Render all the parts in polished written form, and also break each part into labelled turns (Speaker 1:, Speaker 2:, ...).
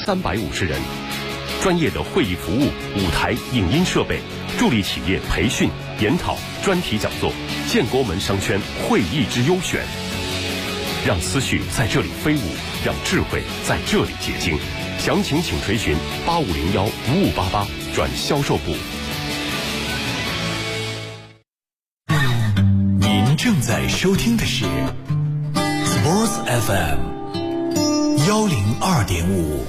Speaker 1: 350人，专业的会议服务、舞台、影音设备，助力企业培训、研讨、专题讲座，建国门商圈会议之优选。让思绪在这里飞舞，让智慧在这里结晶。详情请垂询8501-5588转销售部。
Speaker 2: 您正在收听的是 Sports FM 102.5。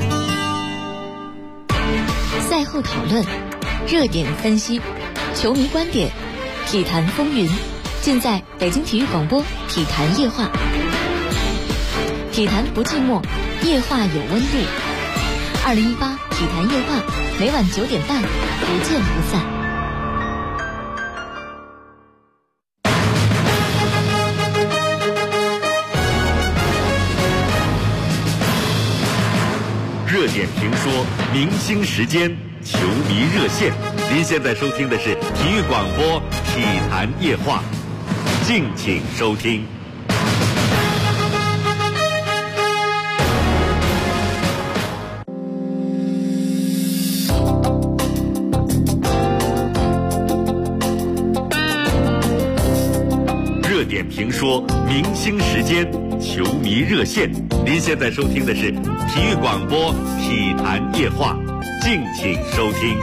Speaker 3: 赛后讨论，热点分析，球迷观点，体坛风云，尽在北京体育广播体坛夜话。体坛不寂寞，夜话有温度。2018体坛夜话，每晚9点半，不见不散。
Speaker 4: 热点评说，明星时间，球迷热线。您现在收听的是体育广播体坛夜话，敬请收听。热点评说，明星时间，球迷热线。您现在收听的是体育广播体坛夜话，敬请收听。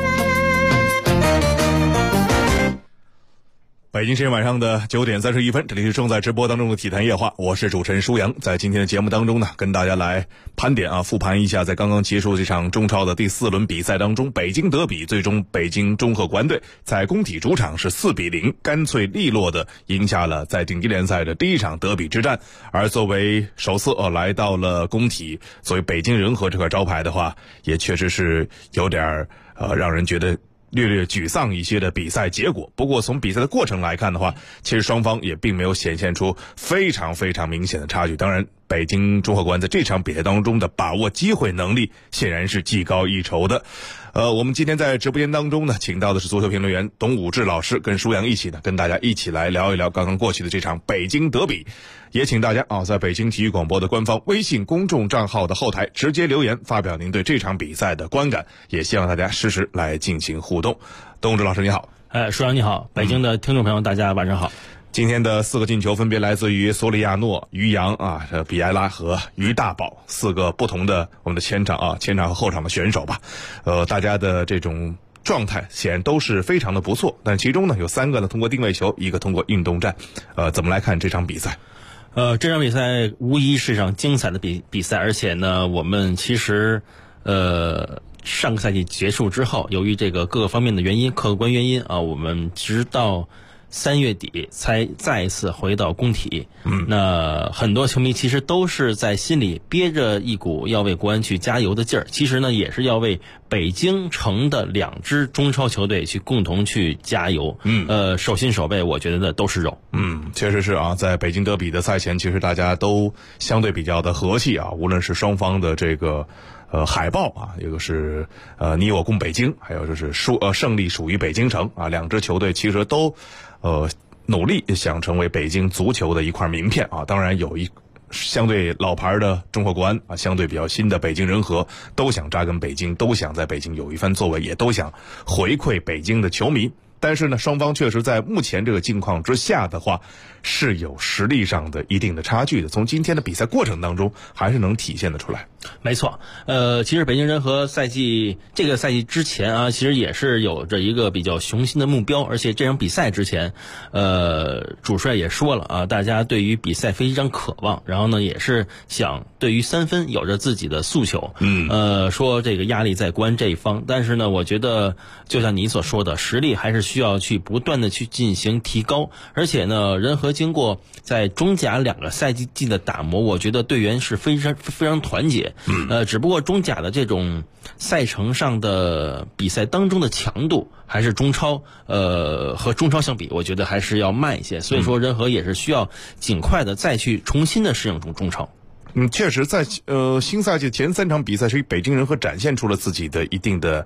Speaker 5: 北京时间晚上的9点31分，这里是正在直播当中的体坛夜话，我是主持人舒阳。在今天的节目当中呢，跟大家来盘点复盘一下在刚刚结束这场中超的第4轮比赛当中，北京德比最终北京中赫国安队在工体主场是4-0干脆利落的赢下了在顶级联赛的第一场德比之战。而作为首次来到了工体，作为北京人和这块招牌的话，也确实是有点让人觉得略略沮丧一些的比赛结果。不过从比赛的过程来看的话，其实双方也并没有显现出非常非常明显的差距。当然北京中赫国安在这场比赛当中的把握机会能力显然是技高一筹的。我们今天在直播间当中呢，请到的是足球评论员董武志老师，跟舒阳一起呢，跟大家一起来聊一聊刚刚过去的这场北京德比。也请大家在北京体育广播的官方微信公众账号的后台直接留言发表您对这场比赛的观感，也希望大家实时来进行互动。董武志老师你好。
Speaker 6: 舒阳你好，北京的听众朋友大家晚上好。
Speaker 5: 今天的4个进球分别来自于索里亚诺、于洋比埃拉和于大宝4个不同的我们的前场和后场的选手吧。大家的这种状态显然都是非常的不错，但其中呢有3个呢通过定位球，1个通过运动战。怎么来看这场比赛？
Speaker 6: 这场比赛无疑是一场精彩的比赛，而且呢我们其实上个赛季结束之后，由于这个各个方面的原因，客观原因我们直到3月底才再一次回到工体。那很多球迷其实都是在心里憋着一股要为国安去加油的劲儿，其实呢也是要为北京城的2支中超球队去共同去加油。手心手背我觉得呢都是肉。
Speaker 5: 确实是在北京德比的赛前，其实大家都相对比较的和气无论是双方的这个海报一个是你我共北京，还有就是胜利属于北京城2支球队其实都努力想成为北京足球的一块名片当然有一相对老牌的中赫国安相对比较新的北京人和，都想扎根北京，都想在北京有一番作为，也都想回馈北京的球迷。但是呢，双方确实在目前这个境况之下的话，是有实力上的一定的差距的。从今天的比赛过程当中，还是能体现得出来。
Speaker 6: 没错，其实北京人和这个赛季之前其实也是有着一个比较雄心的目标，而且这场比赛之前，主帅也说了大家对于比赛非常渴望，然后呢也是想对于3分有着自己的诉求。说这个压力在国安这一方，但是呢，我觉得就像你所说的，实力还是需要去不断的去进行提高，而且呢，人和经过在中甲2个赛季的打磨，我觉得队员是非常团结。只不过中甲的这种赛程上的比赛当中的强度，还是中超和中超相比，我觉得还是要慢一些。所以说，人和也是需要尽快的再去重新的适应中超。
Speaker 5: 确实在新赛季前3场比赛，是北京人和展现出了自己的一定的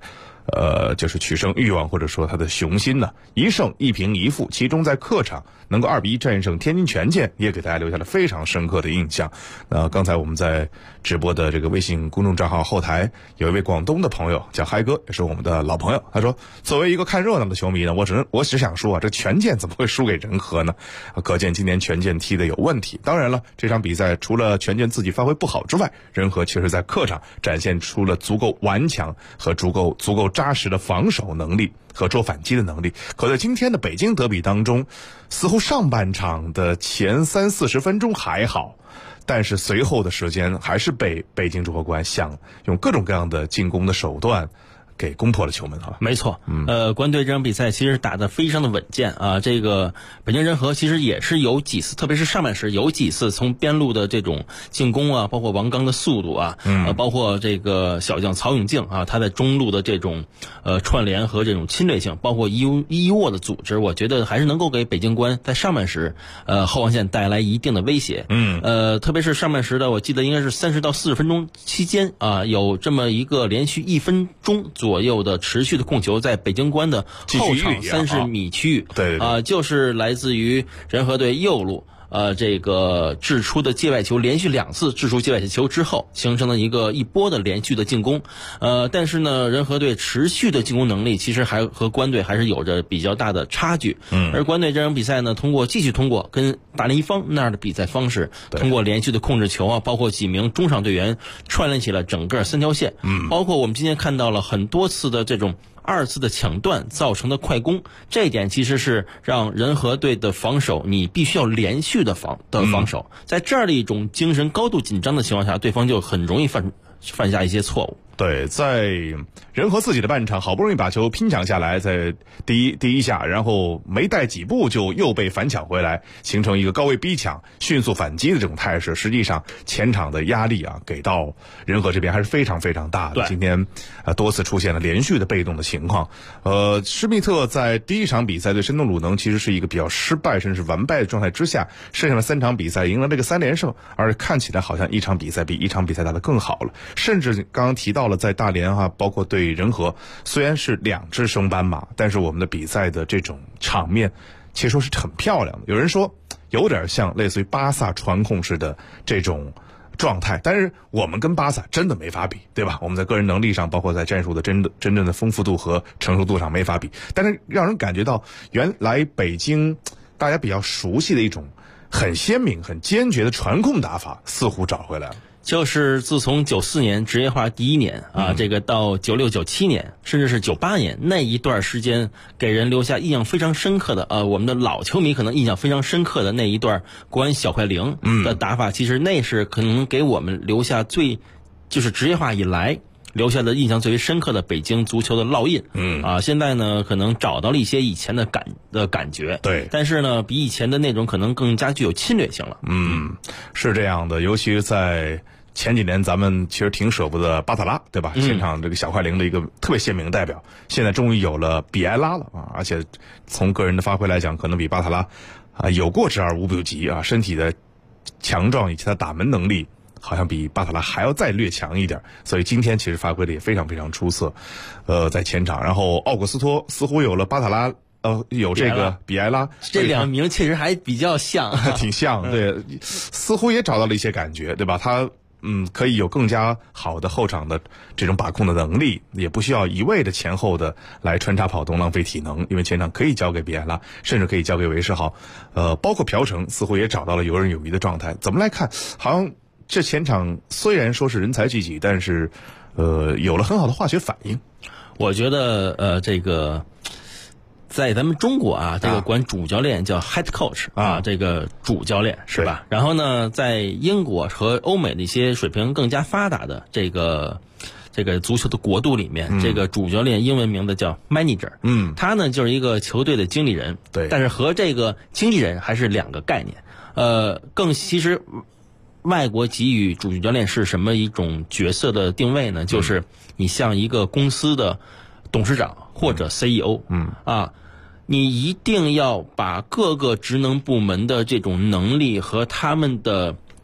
Speaker 5: 就是取胜欲望或者说他的雄心呢。1胜1平1负，其中在客场能够2-1战胜天津权健，也给大家留下了非常深刻的印象。刚才我们在直播的这个微信公众账号后台有一位广东的朋友叫嗨哥，也是我们的老朋友，他说作为一个看热闹的球迷呢，我只想说啊，这权健怎么会输给仁和呢？可见今年权健踢的有问题。当然了，这场比赛除了权健自己发挥不好之外，仁和确实在客场展现出了足够顽强和足够扎实的防守能力和捉反击的能力。可在今天的北京德比当中，似乎上半场的前30-40分钟还好，但是随后的时间还是被北京中赫国安想用各种各样的进攻的手段给攻破了球门啊。
Speaker 6: 没错，国安队这场比赛其实打得非常的稳健啊。这个北京人和其实也是有几次，特别是上半时有几次从边路的这种进攻啊，包括王刚的速度啊，包括这个小将曹永静啊，他在中路的这种串联和这种侵略性，包括伊沃的组织，我觉得还是能够给北京国安在上半时后防线带来一定的威胁。特别是上半时的，我记得应该是30到40分钟期间啊，有这么一个连续1分钟左右的持续的控球，在北京国安的后场30米区域，
Speaker 5: 对
Speaker 6: 就是来自于仁和队右路这个掷出的界外球，连续2次掷出界外球之后，形成了一波的连续的进攻。但是呢，仁和队持续的进攻能力其实还和国安队还是有着比较大的差距。而国安队这场比赛呢，继续通过跟大连一方那样的比赛方式，通过连续的控制球啊，包括几名中场队员串联起了整个3条线。包括我们今天看到了很多次的这种2次的抢断造成的快攻，这一点其实是让仁和队的防守，你必须要连续的防守，在这样的一种精神高度紧张的情况下，对方就很容易犯下一些错误。
Speaker 5: 对，在仁和自己的半场好不容易把球拼抢下来，在第一下，然后没带几步就又被反抢回来，形成一个高位逼抢迅速反击的这种态势。实际上前场的压力啊给到仁和这边还是非常非常大的。今天多次出现了连续的被动的情况。施密特在第一场比赛对申东鲁能其实是一个比较失败甚至是完败的状态之下，剩下的3场比赛赢了这个3连胜，而看起来好像一场比赛比一场比赛打得更好了。甚至刚刚提到了在大连包括对仁和，虽然是2支升班马，但是我们的比赛的这种场面其实说是很漂亮的。有人说有点像类似于巴萨传控式的这种状态，但是我们跟巴萨真的没法比，对吧？我们在个人能力上，包括在战术的真正的丰富度和成熟度上没法比，但是让人感觉到原来北京大家比较熟悉的一种很鲜明很坚决的传控打法似乎找回来了。
Speaker 6: 就是自从94年职业化第1年啊，这个到96、97年，甚至是98年那一段时间，给人留下印象非常深刻的我们的老球迷可能印象非常深刻的那一段国安小快灵的打法，其实那是可能给我们留下就是职业化以来留下的印象最为深刻的北京足球的烙印。现在呢可能找到了一些以前的感觉，
Speaker 5: 对，
Speaker 6: 但是呢比以前的那种可能更加具有侵略性了。
Speaker 5: 是这样的，尤其在前几年咱们其实挺舍不得巴塔拉，对吧？现场这个小快灵的一个特别鲜明的代表，现在终于有了比埃拉了啊！而且从个人的发挥来讲，可能比巴塔拉有过之而无不及啊！身体的强壮以及他打门能力，好像比巴塔拉还要再略强一点，所以今天其实发挥的也非常非常出色。在前场，然后奥古斯托似乎有了巴塔拉。有这个比埃拉，
Speaker 6: 这2名确实还比较像，
Speaker 5: 挺像，对，似乎也找到了一些感觉，对吧？他可以有更加好的后场的这种把控的能力，也不需要一味的前后的来穿插跑动浪费体能，因为前场可以交给比埃拉，甚至可以交给韦世豪，包括朴成似乎也找到了游刃有余的状态。怎么来看？好像这前场虽然说是人才济济，但是有了很好的化学反应。
Speaker 6: 我觉得这个。在咱们中国这个管主教练叫 head coach 这个主教练是吧？然后呢，在英国和欧美的一些水平更加发达的这个足球的国度里面，这个主教练英文名字叫 manager，他呢就是一个球队的经理人，
Speaker 5: 对，
Speaker 6: 但是和这个经纪人还是2个概念。其实外国给予主教练是什么一种角色的定位呢？就是你像一个公司的董事长或者 CEO，你一定要把各个职能部门的这种能力和他们的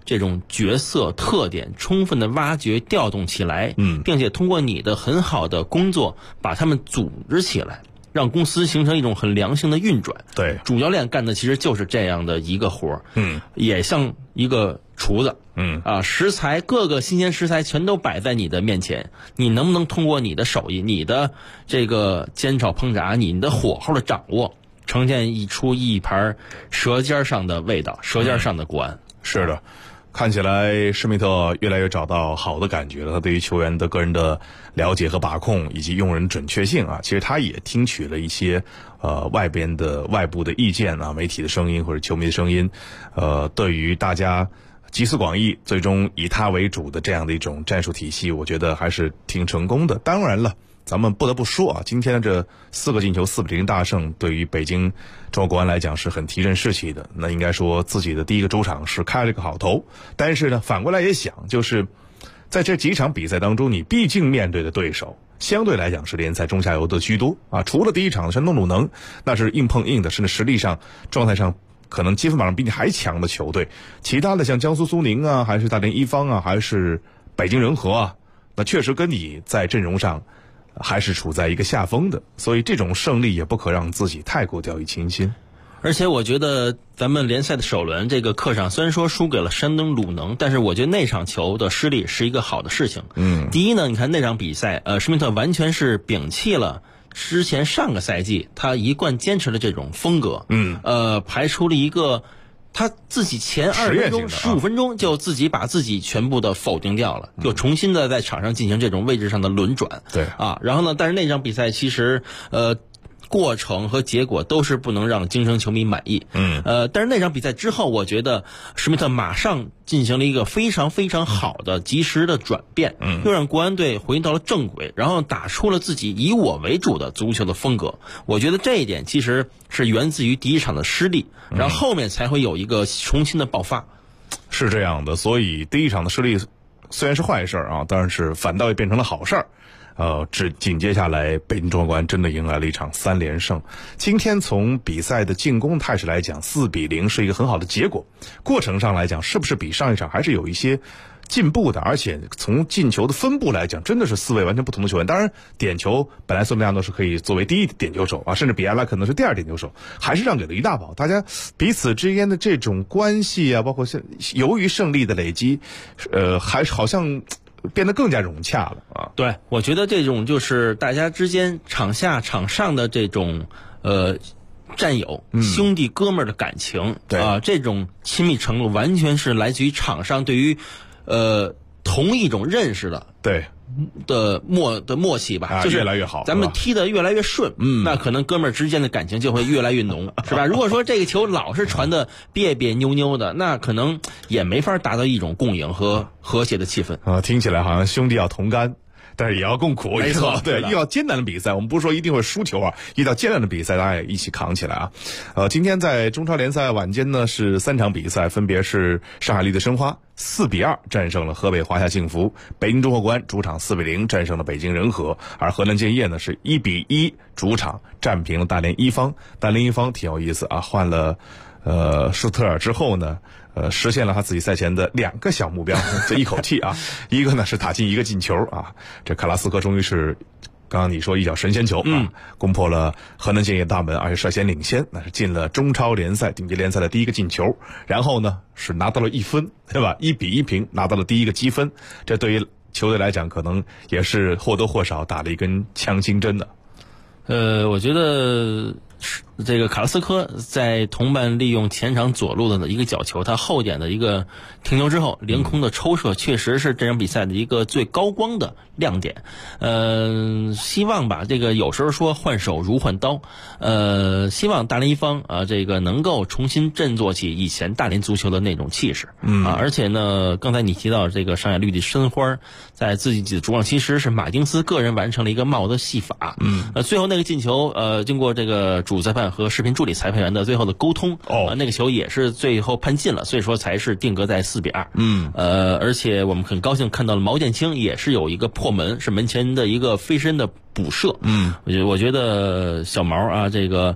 Speaker 6: 这种角色特点充分的挖掘调动起来，并且通过你的很好的工作把他们组织起来，让公司形成一种很良性的运转。
Speaker 5: 对，
Speaker 6: 主教练干的其实就是这样的一个活儿，也像一个厨子，食材各个新鲜食材全都摆在你的面前，你能不能通过你的手艺、你的这个煎炒烹炸、你的火候的掌握，呈现出一盘舌尖上的味道、舌尖上的国安。
Speaker 5: 是的。看起来施密特越来越找到好的感觉了，他对于球员的个人的了解和把控以及用人准确性啊，其实他也听取了一些外部的意见啊，媒体的声音或者球迷的声音，对于大家集思广益，最终以他为主的这样的一种战术体系，我觉得还是挺成功的。当然了，咱们不得不说啊，今天的这4个进球4-0大胜，对于北京中国国安来讲是很提振士气的。那应该说自己的第一个主场是开了一个好头，但是呢，反过来也想，就是在这几场比赛当中，你毕竟面对的对手相对来讲是联赛中下游的居多啊。除了第一场的山东鲁能，那是硬碰硬的，甚至实力上、状态上可能积分榜上比你还强的球队，其他的像江苏苏宁啊，还是大连一方啊，还是北京人和啊，那确实跟你在阵容上还是处在一个下风的，所以这种胜利也不可让自己太过掉以轻心。
Speaker 6: 而且我觉得咱们联赛的首轮这个客场虽然说输给了山东鲁能，但是我觉得那场球的失利是一个好的事情。第一呢，你看那场比赛，施密特完全是摒弃了之前上个赛季他一贯坚持的这种风格，排出了一个他自己前20分钟、15分钟就自己把自己全部的否定掉了，就重新的在场上进行这种位置上的轮转。
Speaker 5: 对
Speaker 6: 啊，然后呢，但是那场比赛其实过程和结果都是不能让京城球迷满意。但是那场比赛之后，我觉得施密特马上进行了一个非常非常好的及时的转变，又让国安队回到了正轨，然后打出了自己以我为主的足球的风格。我觉得这一点其实是源自于第一场的失利，然后后面才会有一个重新的爆发。
Speaker 5: 是这样的，所以第一场的失利虽然是坏事啊，但是反倒也变成了好事儿。紧接下来，北京中国国安真的迎来了一场3连胜。今天从比赛的进攻态势来讲，4-0是一个很好的结果。过程上来讲，是不是比上一场还是有一些进步的？而且从进球的分布来讲，真的是4位完全不同的球员。当然，点球本来孙亮都是可以作为第一点球手啊，甚至比埃拉可能是第2点球手，还是让给了于大宝。大家彼此之间的这种关系啊，包括由于胜利的累积，还是好像变得更加融洽了啊！
Speaker 6: 对，我觉得这种就是大家之间场下场上的这种战友、兄弟哥们儿的感情，
Speaker 5: 对
Speaker 6: 啊，这种亲密程度完全是来自于场上对于同一种认识的
Speaker 5: 对
Speaker 6: 的默契吧，就是
Speaker 5: 越来越好，
Speaker 6: 咱们踢得越来越顺，那可能哥们儿之间的感情就会越来越浓，是吧？如果说这个球老是传的别别扭扭的，那可能也没法达到一种共赢和和谐的气氛
Speaker 5: 啊。听起来好像兄弟要同甘，但是也要共苦，
Speaker 6: 没错，
Speaker 5: 对，遇到艰难的比赛，我们不是说一定会输球啊，遇到艰难的比赛，大家也一起扛起来啊。今天在中超联赛晚间呢是3场比赛，分别是上海绿的申花4-2战胜了河北华夏幸福，北京中国国安主场4-0战胜了北京人和，而河南建业呢是1-1主场战平了大连一方。大连一方挺有意思啊，换了舒特尔之后呢，实现了他自己赛前的2个小目标，这一口气啊，一个呢是打进1个进球啊，这卡拉斯科终于是刚刚你说一脚神仙球啊，攻破了河南建业大门，而且率先领先，那是进了中超联赛顶级联赛的第1个进球，然后呢是拿到了1分，对吧？1-1平拿到了第1个积分，这对于球队来讲可能也是或多或少打了一根强心针的。
Speaker 6: 我觉得这个卡拉斯科在同伴利用前场左路的一个角球，他后点的一个停球之后凌空的抽射，确实是这场比赛的一个最高光的亮点。希望吧，这个有时候说换手如换刀，希望大连一方啊，这个能够重新振作起以前大连足球的那种气势。而且呢，刚才你提到这个上海绿地申花在自己的主场，其实是马丁斯个人完成了一个帽子戏法。最后那个进球，经过这个主裁判和视频助理裁判员的最后的沟通，那个球也是最后判进了，所以说才是定格在4-2。而且我们很高兴看到了毛剑卿也是有一个破门，是门前的一个飞身的补射。我觉得小毛啊，这个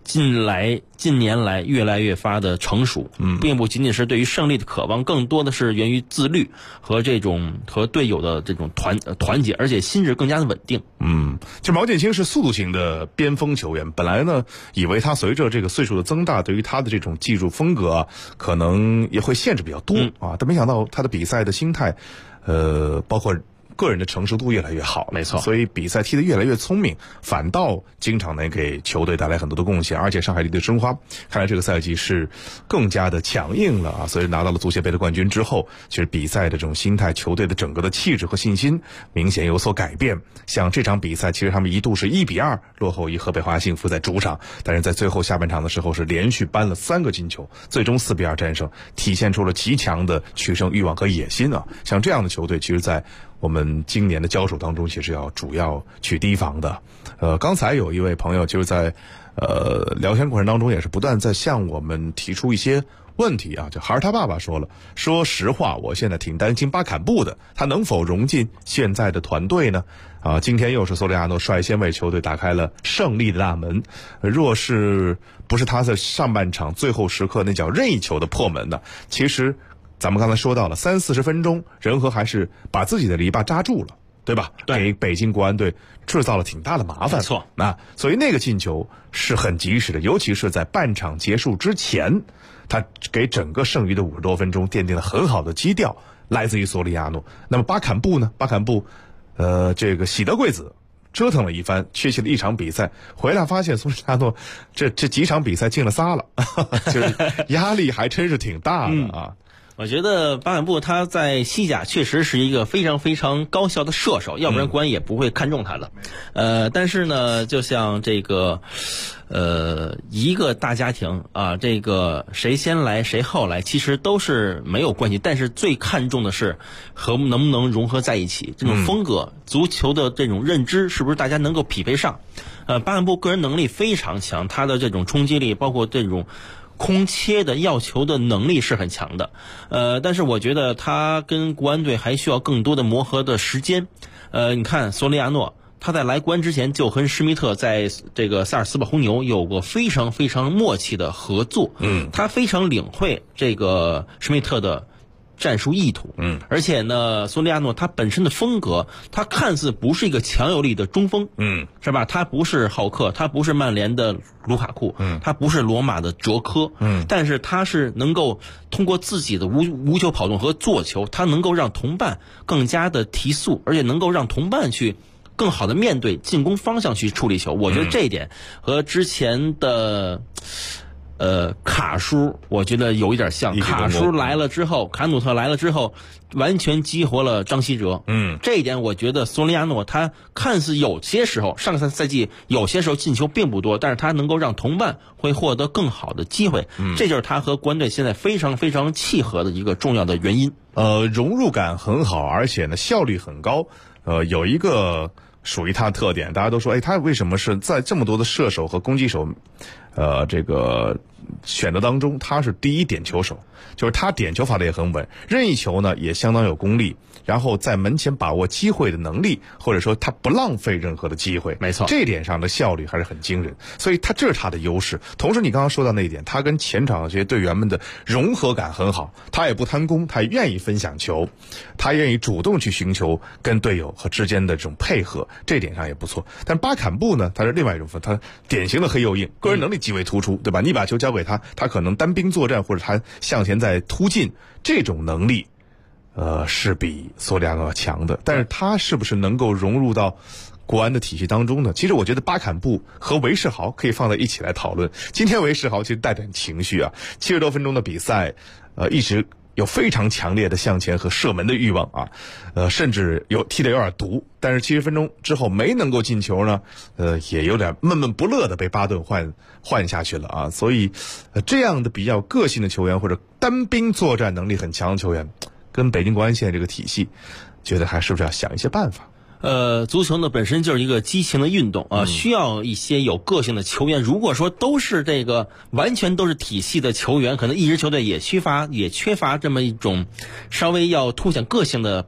Speaker 6: 近年来越来越发的成熟，并不仅仅是对于胜利的渴望，更多的是源于自律和这种和队友的这种团结，而且心智更加的稳定。
Speaker 5: 就毛剑卿是速度型的边锋球员，本来呢以为他随着这个岁数的增大，对于他的这种技术风格可能也会限制比较多但没想到他的比赛的心态，包括个人的成熟度越来越好，
Speaker 6: 没错，
Speaker 5: 所以比赛踢得越来越聪明，反倒经常能给球队带来很多的贡献。而且上海力的申花看来这个赛季是更加的强硬了所以拿到了足协杯的冠军之后，其实比赛的这种心态，球队的整个的气质和信心明显有所改变。像这场比赛其实他们一度是1-2落后于河北华夏幸福在主场，但是在最后下半场的时候是连续扳了3个进球，最终4-2战胜，体现出了极强的取胜欲望和野心像这样的球队其实在我们今年的交手当中其实要主要去提防的。刚才有一位朋友就是在聊天过程当中也是不断在向我们提出一些问题就孩儿他爸爸说实话，我现在挺担心巴坎布的，他能否融进现在的团队呢？今天又是索里亚诺率先为球队打开了胜利的大门，若是不是他在上半场最后时刻那脚任意球的破门呢，其实咱们刚才说到了30-40分钟，仁和还是把自己的篱笆扎住了，对吧？
Speaker 6: 对，
Speaker 5: 给北京国安队制造了挺大的麻烦。
Speaker 6: 没错，
Speaker 5: 所以那个进球是很及时的，尤其是在半场结束之前，他给整个剩余的50多分钟奠定了很好的基调，来自于索里亚诺。那么巴坎布呢？巴坎布，这个喜得贵子。折腾了一番，缺席了一场比赛，回来发现索里亚诺这几场比赛进了仨了，就是压力还真是挺大的
Speaker 6: 我觉得巴坎布他在西甲确实是一个非常非常高效的射手，要不然国安也不会看中他的。但是呢，就像这个一个大家庭这个谁先来谁后来其实都是没有关系，但是最看重的是和能不能融合在一起，这种风格足球的这种认知是不是大家能够匹配上。巴坎布个人能力非常强，他的这种冲击力包括这种空切的要球的能力是很强的，但是我觉得他跟国安队还需要更多的磨合的时间。你看索里亚诺，他在来国安之前就和施密特在这个萨尔斯堡红牛有过非常非常默契的合作，他非常领会这个施密特的战术意图，而且呢，索里亚诺他本身的风格，他看似不是一个强有力的中锋，是吧？他不是浩克，他不是曼联的卢卡库，他不是罗马的哲科，但是他是能够通过自己的无球跑动和做球，他能够让同伴更加的提速，而且能够让同伴去更好的面对进攻方向去处理球。我觉得这一点和之前的卡叔我觉得有一点像，卡叔来了之后，卡努特来了之后完全激活了张稀哲，这一点我觉得索里亚诺他看似有些时候上个赛季有些时候进球并不多，但是他能够让同伴会获得更好的机会，这就是他和国安队现在非常非常契合的一个重要的原因。
Speaker 5: 融入感很好，而且呢效率很高。有一个属于他的特点，大家都说他为什么是在这么多的射手和攻击手这个选择当中他是第一点球手，就是他点球罚的也很稳，任意球呢也相当有功力，然后在门前把握机会的能力，或者说他不浪费任何的机会，
Speaker 6: 没错，
Speaker 5: 这一点上的效率还是很惊人，所以这是他的优势。同时你刚刚说到那一点，他跟前场的这些队员们的融合感很好，他也不贪功，他也愿意分享球，他愿意主动去寻求跟队友和之间的这种配合，这一点上也不错。但巴坎布呢，他是另外一种分，他典型的黑又硬，个人能力极为突出，对吧？你把球交给他，他可能单兵作战，或者他向前在突进，这种能力是比索里亚诺强的。但是他是不是能够融入到国安的体系当中呢？其实我觉得巴坎布和韦世豪可以放在一起来讨论。今天韦世豪其实带点情绪70多分钟的比赛，一直有非常强烈的向前和射门的欲望甚至踢得有点毒，但是70分钟之后没能够进球呢，也有点闷闷不乐的被巴顿换下去了所以这样的比较个性的球员或者单兵作战能力很强的球员，跟北京国安现在这个体系，觉得还是不是要想一些办法？
Speaker 6: 足球呢本身就是一个激情的运动需要一些有个性的球员。如果说都是这个完全都是体系的球员，可能一支球队也缺乏这么一种稍微要凸显个性的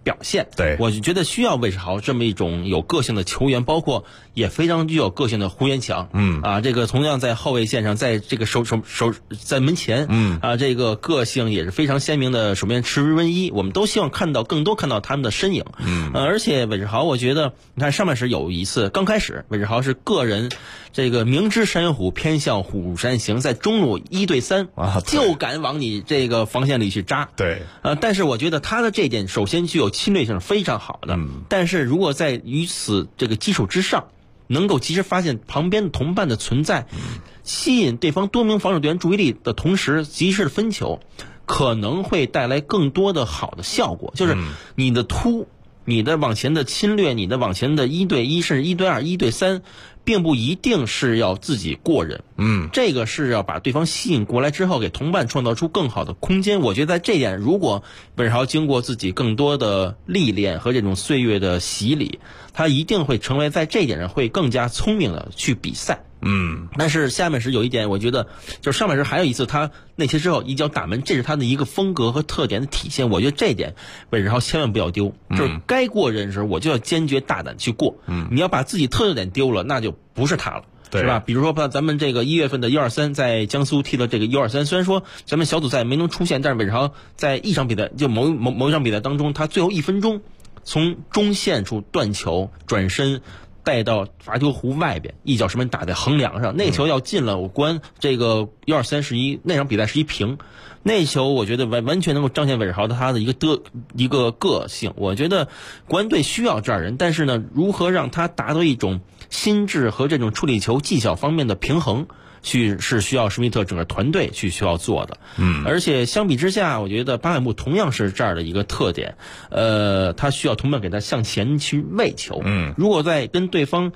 Speaker 6: 表现。
Speaker 5: 对，
Speaker 6: 我就觉得需要魏世豪这么一种有个性的球员，包括也非常具有个性的胡元强。这个同样在后卫线上，在这个守在门前，这个个性也是非常鲜明的守门员池文一，我们都希望看到他们的身影。而且韦世豪，我觉得你看上半时有一次，刚开始韦世豪是个人这个明知山虎偏向虎山行，在中路1对3就敢往你这个防线里去扎。
Speaker 5: 对，
Speaker 6: 但是我觉得他的这一点首先具有侵略性非常好的，但是如果在于此这个基础之上，能够及时发现旁边同伴的存在，吸引对方多名防守队员注意力的同时，及时的分球，可能会带来更多的好的效果。就是你的突，你的往前的侵略，你的往前的1对1甚至1对2、1对3，并不一定是要自己过人。这个是要把对方吸引过来之后，给同伴创造出更好的空间。我觉得在这点，如果韦世豪经过自己更多的历练和这种岁月的洗礼，他一定会成为在这一点上会更加聪明的去比赛。但是下半时有一点，我觉得就是上半时还有一次他内切之后一脚打门，这是他的一个风格和特点的体现。我觉得这一点韦世豪千万不要丢，就是该过人时候我就要坚决大胆去过。你要把自己特点丢了，那就不是他了。是吧？比如说咱们这个1月份的1-2-3在江苏踢的这个1-2-3，虽然说咱们小组赛没能出现，但是韦世豪在一场比赛就某一场比赛当中，他最后1分钟从中线处断球转身带到罚球弧外边，一脚射门打在横梁上，那球要进了，我关这个1-2-3那场比赛是1平。那球我觉得完全能够彰显韦世豪的他的一个个性。我觉得国安队需要这样人，但是呢，如何让他达到一种心智和这种处理球技巧方面的平衡，是需要施密特整个团队需要做的。而且相比之下，我觉得巴坎布同样是这样的一个特点。他需要同伴给他向前去喂球。如果在跟对方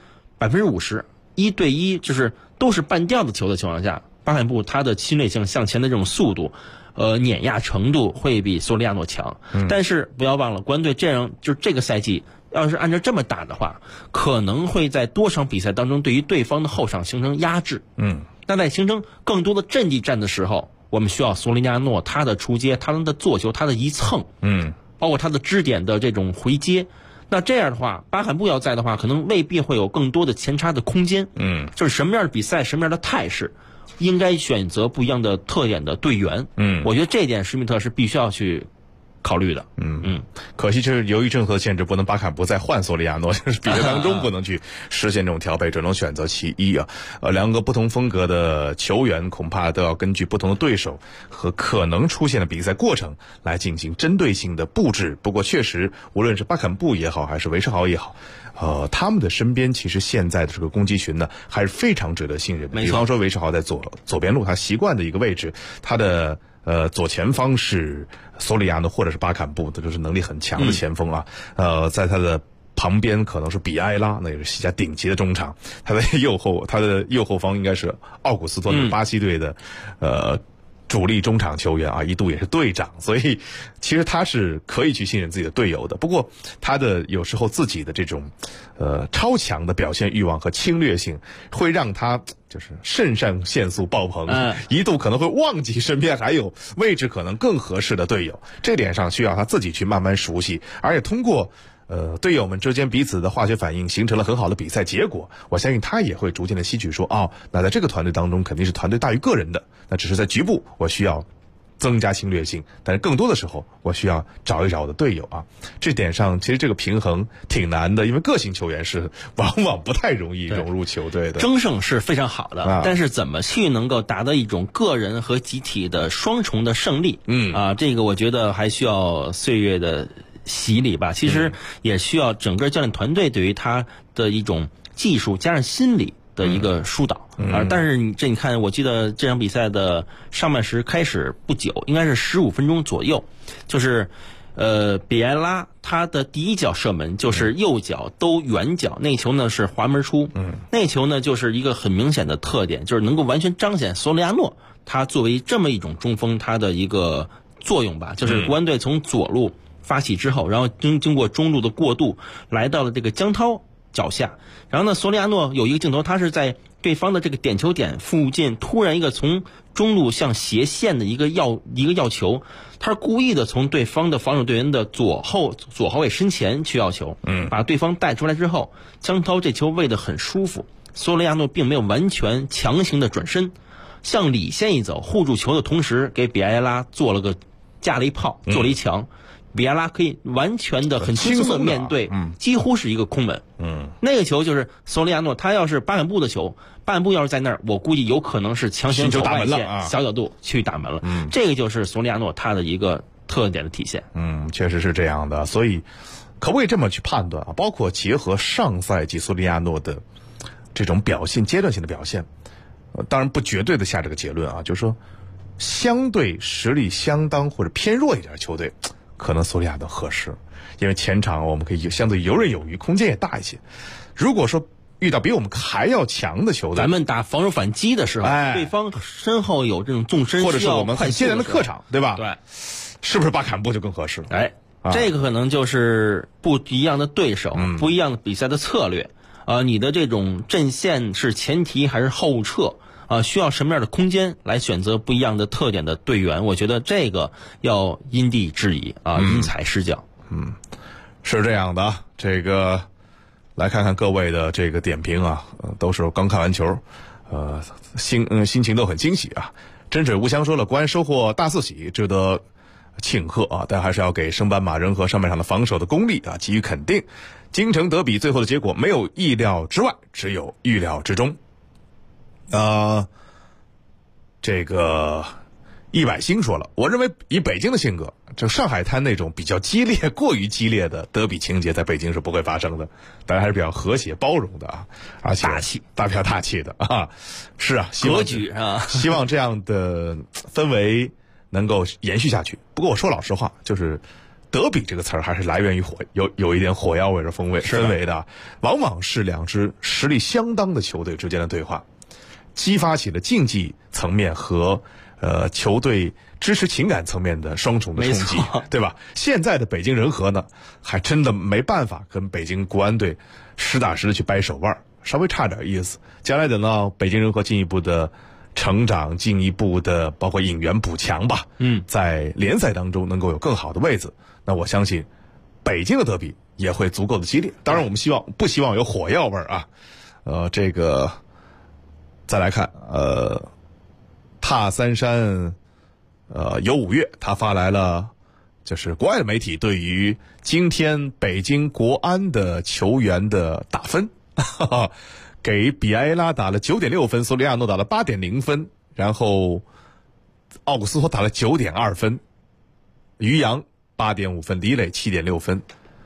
Speaker 6: 50%、1对1，就是都是半吊子球的情况下，巴坎布他的侵略性向前的这种速度，碾压程度会比索里亚诺强。但是不要忘了，国安队这样就是这个赛季，要是按照这么打的话，可能会在多场比赛当中对于对方的后场形成压制。那在形成更多的阵地战的时候，我们需要索里亚诺他的出接、他的做球、他的一蹭，包括他的支点的这种回接。那这样的话，巴坎布要在的话，可能未必会有更多的前插的空间。就是什么样的比赛，什么样的态势，应该选择不一样的特点的队员。我觉得这一点施密特是必须要去考虑的。
Speaker 5: 可惜就是由于政策限制，不能巴坎布再换索里亚诺，就是比赛当中不能去实现这种调配，只能选择其一啊。两个不同风格的球员，恐怕都要根据不同的对手和可能出现的比赛过程来进行针对性的布置。不过确实，无论是巴坎布也好，还是韦世豪也好，他们的身边其实现在的这个攻击群呢，还是非常值得信任的。比方说韦世豪在左边路他习惯的一个位置，他的左前方是索里亚诺或者是巴坎布，这就是能力很强的前锋啊。在他的旁边可能是比埃拉，那也是西甲顶级的中场。他的右后方应该是奥古斯托，巴西队的主力中场球员啊，一度也是队长，所以其实他是可以去信任自己的队友的。不过他的有时候自己的这种超强的表现欲望和侵略性，会让他就是肾上腺素爆棚，一度可能会忘记身边还有位置可能更合适的队友。这点上需要他自己去慢慢熟悉，而且通过队友们之间彼此的化学反应形成了很好的比赛结果。我相信他也会逐渐的吸取说，那在这个团队当中肯定是团队大于个人的，那只是在局部我需要增加侵略性，但是更多的时候我需要找一找我的队友啊。这点上其实这个平衡挺难的，因为个性球员是往往不太容易融入球队的。
Speaker 6: 争胜是非常好的，但是怎么去能够达到一种个人和集体的双重的胜利，这个我觉得还需要岁月的洗礼吧。其实也需要整个教练团队对于他的一种技术加上心理的一个疏导。但是你看，我记得这场比赛的上半时开始不久，应该是15分钟左右，就是比埃拉他的第一脚射门就是右脚兜远角，那球呢是滑门出。那球呢就是一个很明显的特点，就是能够完全彰显索里亚诺他作为这么一种中锋他的一个作用吧。就是国安队从左路发起之后，然后经过中路的过渡，来到了这个江涛脚下。然后呢，索里亚诺有一个镜头，他是在对方的这个点球点附近突然一个从中路向斜线的一个要球，他是故意的从对方的防守队员的左后卫身前去要球，把对方带出来之后，江涛这球喂得很舒服，索里亚诺并没有完全强行的转身，向里线一走，护住球的同时给比埃拉架了一炮，做了一墙。比埃拉可以完全的很轻松的面对，几乎是一个空门。那个球就是索里亚诺，他要是巴坎布的球，巴坎布要是在那儿，我估计有可能是强行走外线，小角度去打门了。这个就是索里亚诺他的一个特点的体现。
Speaker 5: 确实是这样的，所以可不可以这么去判断啊？包括结合上赛季索里亚诺的这种表现，阶段性的表现，当然不绝对的下这个结论啊，就是说相对实力相当或者偏弱一点的球队，可能索里亚诺合适，因为前场我们可以相对游刃有余，空间也大一些。如果说遇到比我们还要强的球队，
Speaker 6: 咱们打防守反击的时候，对方身后有这种纵深，
Speaker 5: 或者是我们很艰难的客场，对吧？
Speaker 6: 对，
Speaker 5: 是不是巴坎布就更合适？
Speaker 6: 这个可能就是不一样的对手，不一样的比赛的策略。你的这种阵线是前提还是后撤？需要什么样的空间来选择不一样的特点的队员？我觉得这个要因地制宜因材施教。
Speaker 5: 是这样的。这个来看看各位的这个点评啊，都是刚看完球，心情都很惊喜啊。真水无香说了，国安收获大四喜，值得庆贺啊，但还是要给升班马仁和上半场的防守的功力给予肯定。京城德比最后的结果没有意料之外，只有预料之中。这个一百星说了，我认为以北京的性格，这上海滩那种比较激烈、过于激烈的德比情节，在北京是不会发生的，大家还是比较和谐包容的啊，而且比较大气的啊，是啊，
Speaker 6: 格局啊，
Speaker 5: 希望这样的氛围能够延续下去。不过我说老实话，就是德比这个词儿还是来源于有一点火药味的氛围的，往往是两支实力相当的球队之间的对话，激发起了竞技层面和球队支持情感层面的双重的冲击，对吧？现在的北京人和呢，还真的没办法跟北京国安队实打实的去掰手腕，稍微差点意思。将来等到北京人和进一步的成长，进一步的包括引援补强吧，在联赛当中能够有更好的位置，那我相信北京的德比也会足够的激烈。当然我们不希望有火药味啊。这个再来看踏三山有五月，他发来了就是国外的媒体对于今天北京国安的球员的打分，给比埃拉打了 9.6 分，索里亚诺打了 8.0 分，然后奥古斯托打了 9.2 分，于洋 8.5 分，李磊 7.6 分。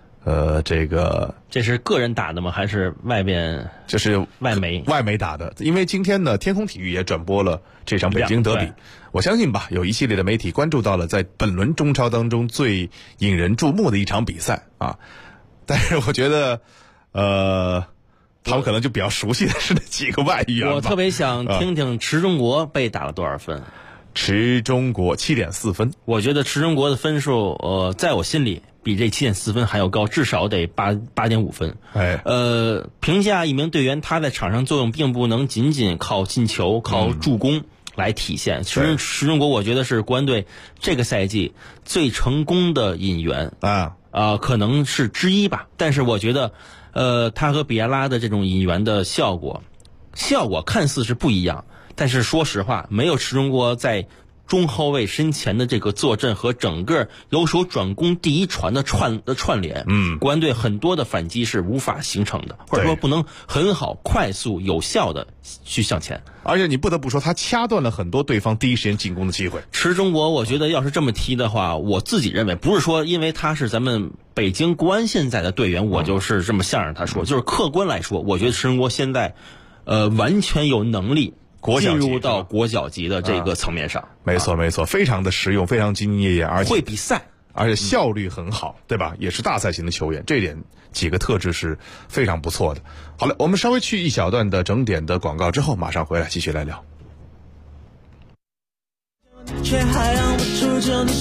Speaker 6: 这是个人打的吗？还是外边？
Speaker 5: 就是
Speaker 6: 外
Speaker 5: 媒打的。因为今天呢，天空体育也转播了这场北京德比。我相信吧，有一系列的媒体关注到了在本轮中超当中最引人注目的一场比赛啊。但是我觉得，他们可能就比较熟悉的是那几个外援吧。
Speaker 6: 我特别想听听池中国被打了多少分。
Speaker 5: 池中国 7.4 分。
Speaker 6: 我觉得池中国的分数，在我心里比这 7.4 分还要高，至少得8.5分。评价一名队员他在场上作用，并不能仅仅靠进球、靠助攻来体现。池中国我觉得是国安队这个赛季最成功的引援可能是之一吧。但是我觉得，他和比埃拉的这种引援的效果看似是不一样。但是说实话，没有池中国在中后卫身前的这个坐镇和整个由守转攻第一传的串联，国安队很多的反击是无法形成的，或者说不能很好、快速、有效的去向前。
Speaker 5: 而且你不得不说，他掐断了很多对方第一时间进攻的机会。
Speaker 6: 池中国，我觉得要是这么踢的话，我自己认为不是说因为他是咱们北京国安现在的队员，我就是这么向着他说，就是客观来说，我觉得池中国现在完全有能力进入到国脚级的这个层面上。
Speaker 5: 没错，非常的实用，非常兢兢业业，而且
Speaker 6: 会比赛，
Speaker 5: 而且效率很好，对吧？也是大赛型的球员，这一点几个特质是非常不错的。好了，我们稍微去一小段的整点的广告之后，马上回来继续来聊。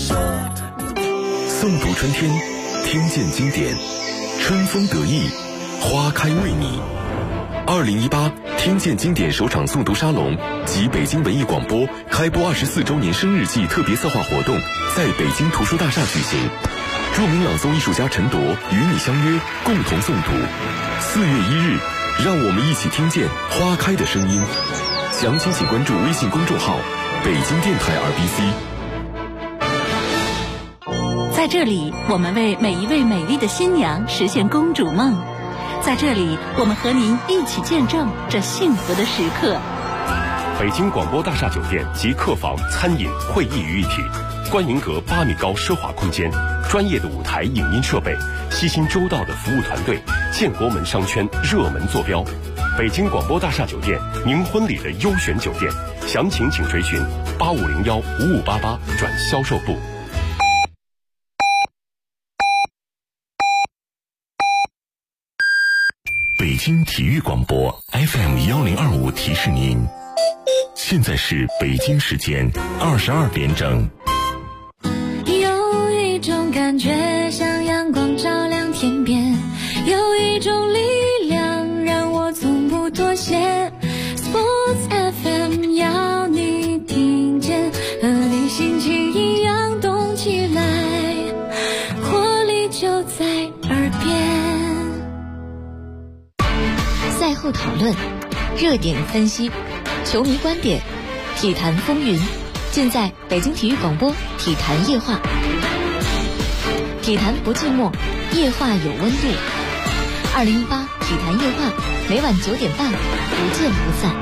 Speaker 2: 诵读春天，听见经典，春风得意
Speaker 7: 花开为你。2018听见经典首场诵读沙龙及北京文艺广播开播24周年生日季特别策划活动在北京图书大厦举行。著名朗诵艺术家陈铎与你相约，共同诵读。4月1日，让我们一起听见花开的声音。详情请关注微信公众号北京电台 RBC。
Speaker 8: 在这里，我们为每一位美丽的新娘实现公主梦。在这里，我们和您一起见证这幸福的时刻。
Speaker 1: 北京广播大厦酒店集客房、餐饮、会议于一体，观云阁8米高奢华空间，专业的舞台影音设备，悉心周到的服务团队，建国门商圈热门坐标。北京广播大厦酒店，您婚礼的优选酒店，详情请垂询8501-5588转销售部。
Speaker 7: 北京体育广播 FM1025提示您，现在是北京时间22点整。
Speaker 9: 有一种感觉像阳光照亮天边，有一种力量让我从不妥协。 Sports FM 要你听见，和你心情一样动起来，活力就在耳边。
Speaker 3: 赛后讨论，热点分析，球迷观点，体坛风云，尽在北京体育广播体坛夜话。体坛不寂寞，夜话有温度。2018体坛夜话，每晚9点半，不见不散。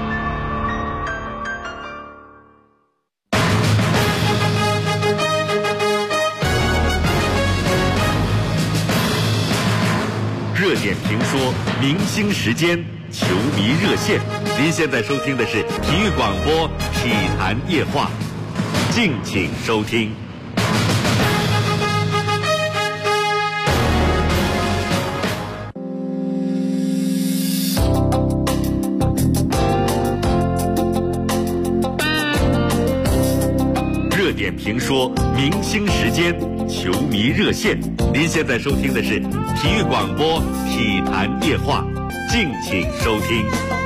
Speaker 4: 热点评说，明星时间，球迷热线。您现在收听的是体育广播体坛夜话，敬请收听。热点评说，明星时间，球迷热线。您现在收听的是体育广播体坛夜话，敬请收听。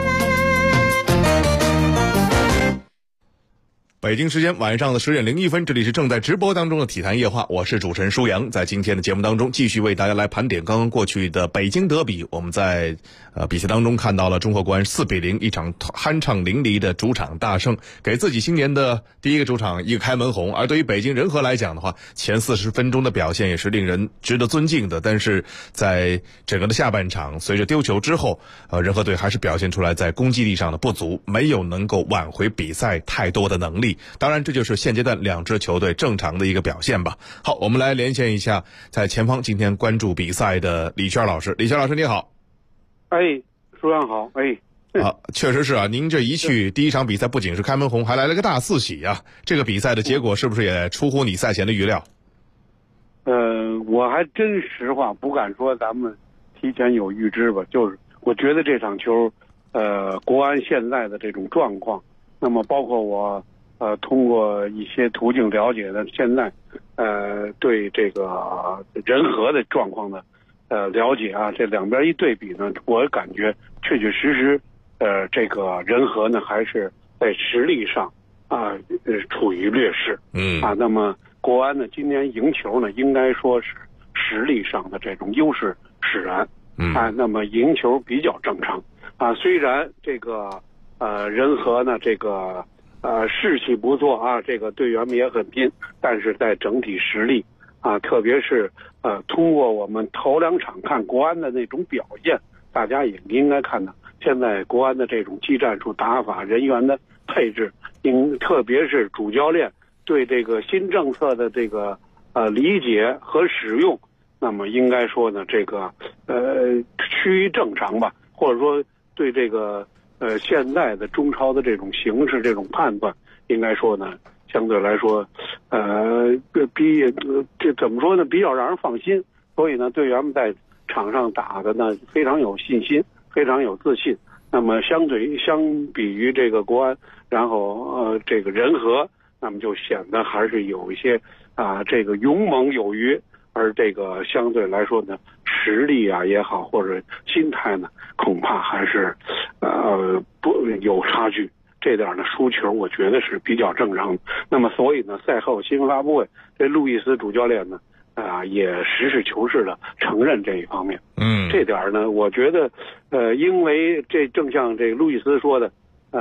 Speaker 5: 北京时间晚上的10点01分，这里是正在直播当中的体坛夜话，我是主持人舒阳。在今天的节目当中，继续为大家来盘点刚刚过去的北京德比。我们在比赛当中看到了中赫国安4比0一场酣畅淋漓的主场大胜，给自己新年的第一个主场一个开门红。而对于北京人和来讲的话，前40分钟的表现也是令人值得尊敬的。但是在整个的下半场，随着丢球之后，人和队还是表现出来在攻击力上的不足，没有能够挽回比赛太多的能力。当然，这就是现阶段两支球队正常的一个表现吧。好，我们来连线一下在前方今天关注比赛的李轩老师。李轩老师你好。
Speaker 10: 舒阳好。
Speaker 5: 确实是啊，您这一去第一场比赛不仅是开门红，还来了个大四喜啊。这个比赛的结果是不是也出乎你赛前的预料？
Speaker 10: 我还真实话不敢说咱们提前有预知吧，就是我觉得这场球国安现在的这种状况，那么包括我通过一些途径了解的现在对这个人和的状况的了解啊，这两边一对比呢，我感觉确确实实这个人和呢还是在实力上处于劣势。那么国安呢今年赢球呢应该说是实力上的这种优势使然。那么赢球比较正常虽然这个人和呢这个士气不错这个队员们也很拼，但是在整体实力特别是通过我们头2场看国安的那种表现，大家也应该看到现在国安的这种技战术打法、人员的配置，特别是主教练对这个新政策的这个理解和使用，那么应该说呢这个趋于正常吧，或者说对这个现在的中超的这种形势这种判断，应该说呢相对来说这怎么说呢比较让人放心。所以呢队员们在场上打的呢非常有信心，非常有自信。那么相比于这个国安，然后这个人和，那么就显得还是有一些这个勇猛有余，而这个相对来说呢实力啊也好，或者心态呢，恐怕还是不有差距。这点呢，输球我觉得是比较正常的。那么所以呢，赛后新闻发布会，这路易斯主教练呢，也实事求是的承认这一方面。这点呢，我觉得，因为这正像这路易斯说的，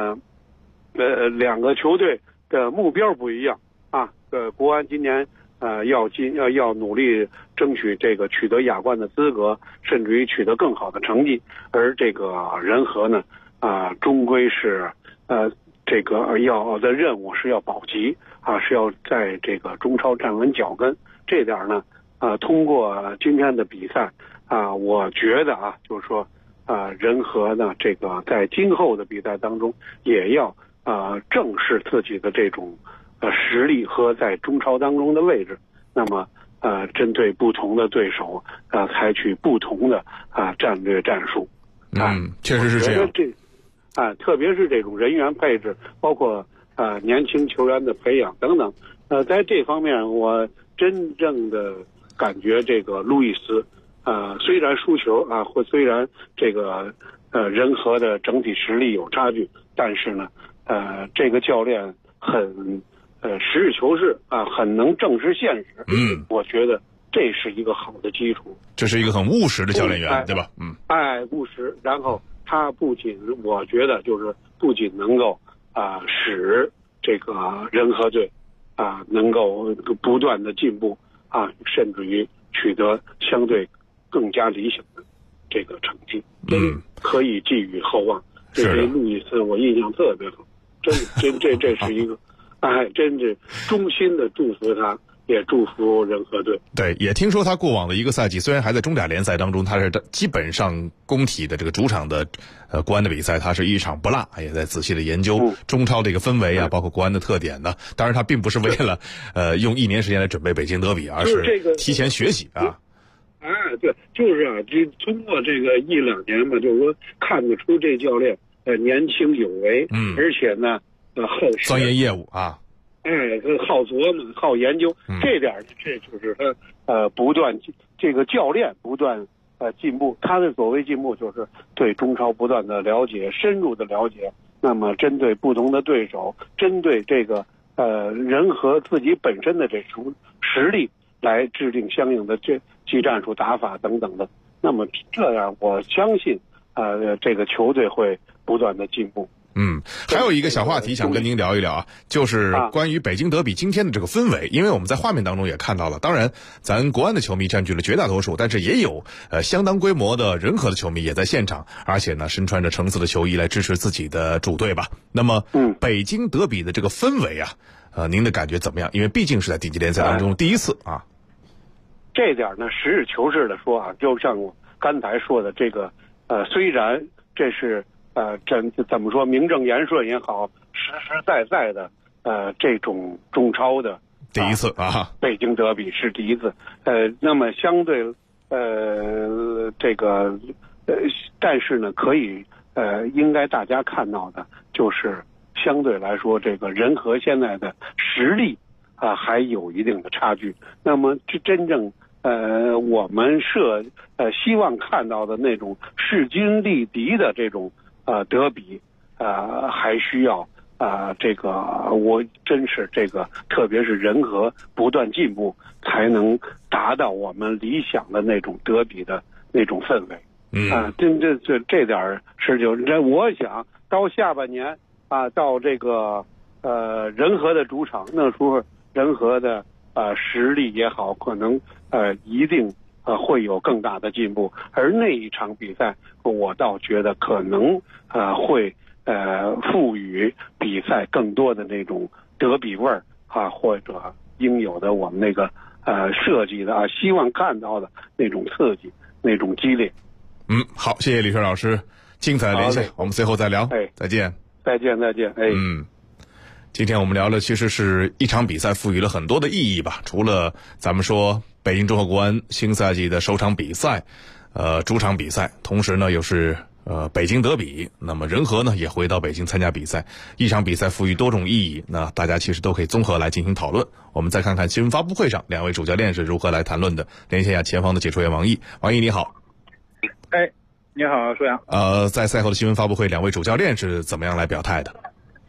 Speaker 10: 两个球队的目标不一样啊。国安今年要努力争取这个取得亚冠的资格，甚至于取得更好的成绩。而这个人和呢，终归是这个要的任务是要保级啊，是要在这个中超站稳脚跟。这点呢，通过今天的比赛我觉得就是说人和呢这个在今后的比赛当中也要正视自己的这种实力和在中超当中的位置。那么针对不同的对手采取不同的战略战术。
Speaker 5: 确实是这样。
Speaker 10: 特别是这种人员配置，包括年轻球员的培养等等，在这方面我真正的感觉这个路易斯虽然输球或虽然这个人和的整体实力有差距，但是呢这个教练很实事求是很能正视现实。我觉得这是一个好的基础。
Speaker 5: 这是一个很务实的教练员，对吧？
Speaker 10: 务实，然后他我觉得就是不仅能够使这个人和队能够不断的进步甚至于取得相对更加理想的这个成绩，可以寄予厚望。这对路易斯我印象特别好，这是一个真是衷心的祝福他，也祝福人和队。
Speaker 5: 对，也听说他过往的一个赛季，虽然还在中甲联赛当中，他是基本上工体的这个主场的国安的比赛，他是一场不落，也在仔细的研究中超的一个氛围包括国安的特点呢。当然，他并不是为了用1年时间来准备北京德比，而是提前学习
Speaker 10: 对，就是通过这个1-2年嘛，就是说看得出这教练年轻有为，而且呢
Speaker 5: 钻研业务好
Speaker 10: 琢磨，好研究，这点这就是他不断这个教练不断进步。他的所谓进步就是对中超不断的了解，深入的了解。那么针对不同的对手，针对这个人和自己本身的这种实力来制定相应的技战术打法等等的。那么这样我相信这个球队会不断的进步。
Speaker 5: 还有一个小话题想跟您聊一聊就是关于北京德比今天的这个氛围。因为我们在画面当中也看到了，当然咱国安的球迷占据了绝大多数，但是也有相当规模的人和的球迷也在现场，而且呢身穿着橙色的球衣来支持自己的主队吧。那么北京德比的这个氛围您的感觉怎么样？因为毕竟是在顶级联赛当中第一次
Speaker 10: 这点呢实事求是的说就像我刚才说的，这个虽然这是怎么说名正言顺也好，实实在在的这种中超的
Speaker 5: 第一次
Speaker 10: 北京德比是第一次。那么相对这个但是呢可以应该大家看到的就是相对来说这个人和现在的实力还有一定的差距。那么真正我们希望看到的那种势均力敌的这种德比还需要这个我真是这个特别是人和不断进步，才能达到我们理想的那种德比的那种氛围。这点是我想到下半年到这个人和的主场，那时候人和的实力也好，可能一定会有更大的进步。而那一场比赛我倒觉得可能会赋予比赛更多的那种德比味儿或者应有的我们那个设计的希望看到的那种刺激，那种激烈。
Speaker 5: 好，谢谢李顺老师，精彩的连线，我们随后再聊。再见。
Speaker 10: 再见。
Speaker 5: 今天我们聊的其实是一场比赛赋予了很多的意义吧。除了咱们说北京中赫国安新赛季的首场比赛，主场比赛，同时呢又是北京德比，那么人和呢也回到北京参加比赛，一场比赛赋予多种意义，那大家其实都可以综合来进行讨论。我们再看看新闻发布会上两位主教练是如何来谈论的。连线一下前方的解说员王毅，王毅你好。
Speaker 11: 你好，舒阳。
Speaker 5: 在赛后的新闻发布会，两位主教练是怎么样来表态的？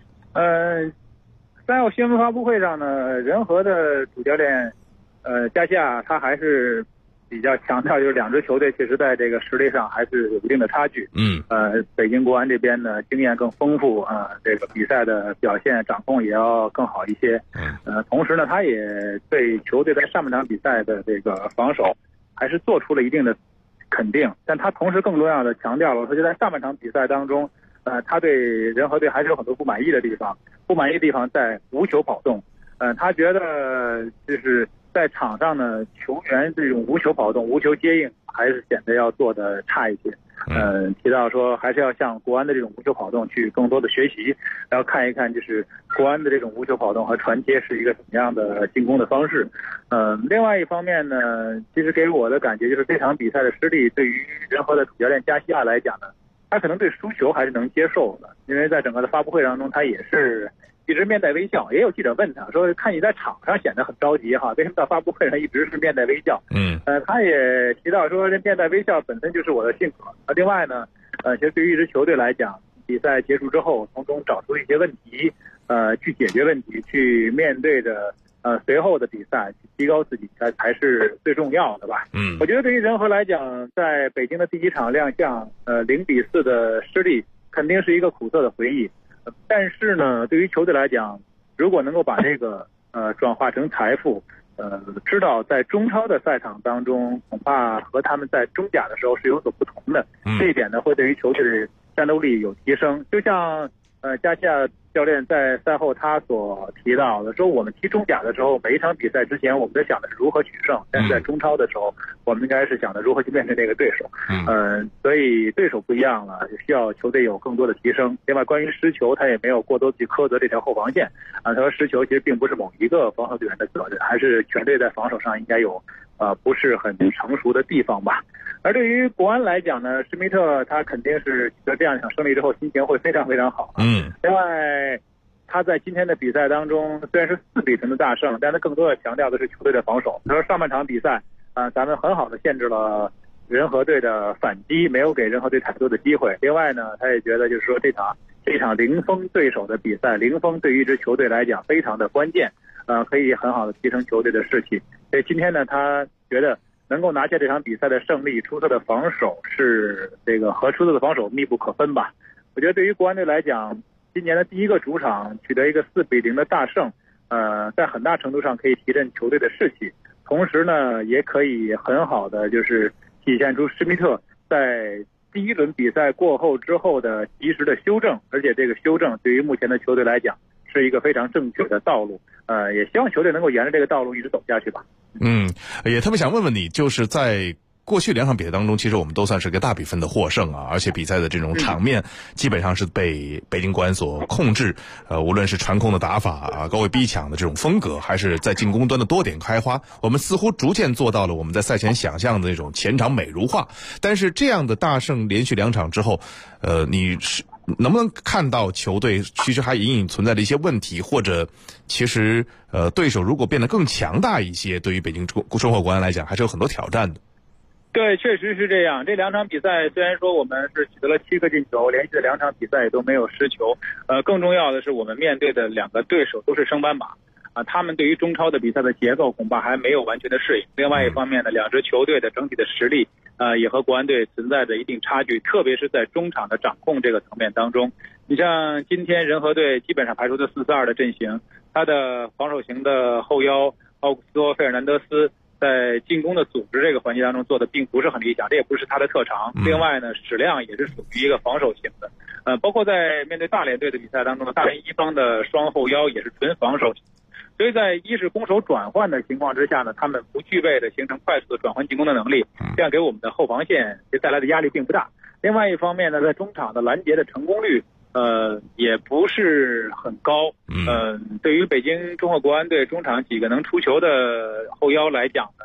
Speaker 11: 赛后新闻发布会上呢，人和的主教练加西亚他还是比较强调，就是两支球队其实在这个实力上还是有一定的差距。北京国安这边呢经验更丰富这个比赛的表现掌控也要更好一些。同时呢，他也对球队在上半场比赛的这个防守还是做出了一定的肯定，但他同时更重要的强调了，说就在上半场比赛当中，他对人和队还是有很多不满意的地方。不满意的地方在无球跑动，他觉得就是在场上呢，球员这种无球跑动、无球接应还是显得要做的差一些。提到说还是要向国安的这种无球跑动去更多的学习，然后看一看就是国安的这种无球跑动和传接是一个什么样的进攻的方式。另外一方面呢，其实给我的感觉就是这场比赛的失利对于人和的主教练加西亚来讲呢，他可能对输球还是能接受的，因为在整个的发布会当中，他也是一直面带微笑。也有记者问他说：“看你在场上显得很着急哈，为什么到发布会上一直是面带微笑？”他也提到说，这面带微笑本身就是我的性格。另外呢，其实对于一支球队来讲，比赛结束之后，从中找出一些问题，去解决问题，去面对着随后的比赛，去提高自己才是最重要的吧。我觉得对于人和来讲，在北京的第一场亮相，0-4的失利肯定是一个苦涩的回忆。但是呢，对于球队来讲，如果能够把这个转化成财富，知道在中超的赛场当中，恐怕和他们在中甲的时候是有所不同的。这一点呢，会对于球队的战斗力有提升。就像加西亚教练在赛后他所提到的，说我们踢中甲的时候，每一场比赛之前我们在想的是如何取胜，但是在中超的时候，我们应该是想的如何去面对那个对手。所以对手不一样了，也需要球队有更多的提升。另外，关于失球，他也没有过多去苛责这条后防线他说失球其实并不是某一个防守队员的责任，还是全队在防守上应该有不是很成熟的地方吧。而对于国安来讲呢，施密特他肯定是取得这样一场胜利之后心情会非常非常好。另外他在今天的比赛当中虽然是4-0的大胜，但他更多的强调的是球队的防守。他说上半场比赛咱们很好的限制了人和队的反击，没有给人和队太多的机会。另外呢，他也觉得就是说这场零封对手的比赛，零封对于一支球队来讲非常的关键，可以很好的提升球队的士气。所以今天呢，他觉得能够拿下这场比赛的胜利，出色的防守是这个和出色的防守密不可分吧。我觉得对于国安队来讲，今年的第一个主场取得一个4-0的大胜，在很大程度上可以提振球队的士气，同时呢，也可以很好的就是体现出施密特在第一轮比赛过后之后的及时的修正，而且这个修正对于目前的球队来讲是一个非常正确的道路。也希望球队能够沿着这个道路一直走下去吧。
Speaker 5: 也特别想问问你，就是在过去2场比赛当中，其实我们都算是个大比分的获胜而且比赛的这种场面基本上是被北京国安所控制。无论是传控的打法高位逼抢的这种风格，还是在进攻端的多点开花，我们似乎逐渐做到了我们在赛前想象的那种前场美如画。但是这样的大胜连续2场之后，你是能不能看到球队其实还隐隐存在的一些问题，或者其实对手如果变得更强大一些，对于北京中赫国安来讲还是有很多挑战的。
Speaker 11: 对，确实是这样。这2场比赛虽然说我们是取得了7个进球，连续的2场比赛也都没有失球。更重要的是我们面对的2个对手都是升班马他们对于中超的比赛的节奏恐怕还没有完全的适应。另外一方面呢，2支球队的整体的实力也和国安队存在着一定差距，特别是在中场的掌控这个层面当中。你像今天人和队基本上排出的4-4-2的阵型，他的防守型的后腰奥古斯托·费尔南德斯在进攻的组织这个环节当中做的并不是很理想，这也不是他的特长。另外呢，矢量也是属于一个防守型的，包括在面对大连队的比赛当中呢，大连一方的双后腰也是纯防守型。所以在一是攻守转换的情况之下呢，他们不具备的形成快速的转换进攻的能力，这样给我们的后防线带来的压力并不大。另外一方面呢，在中场的拦截的成功率也不是很高。对于北京中赫国安队中场几个能出球的后腰来讲呢，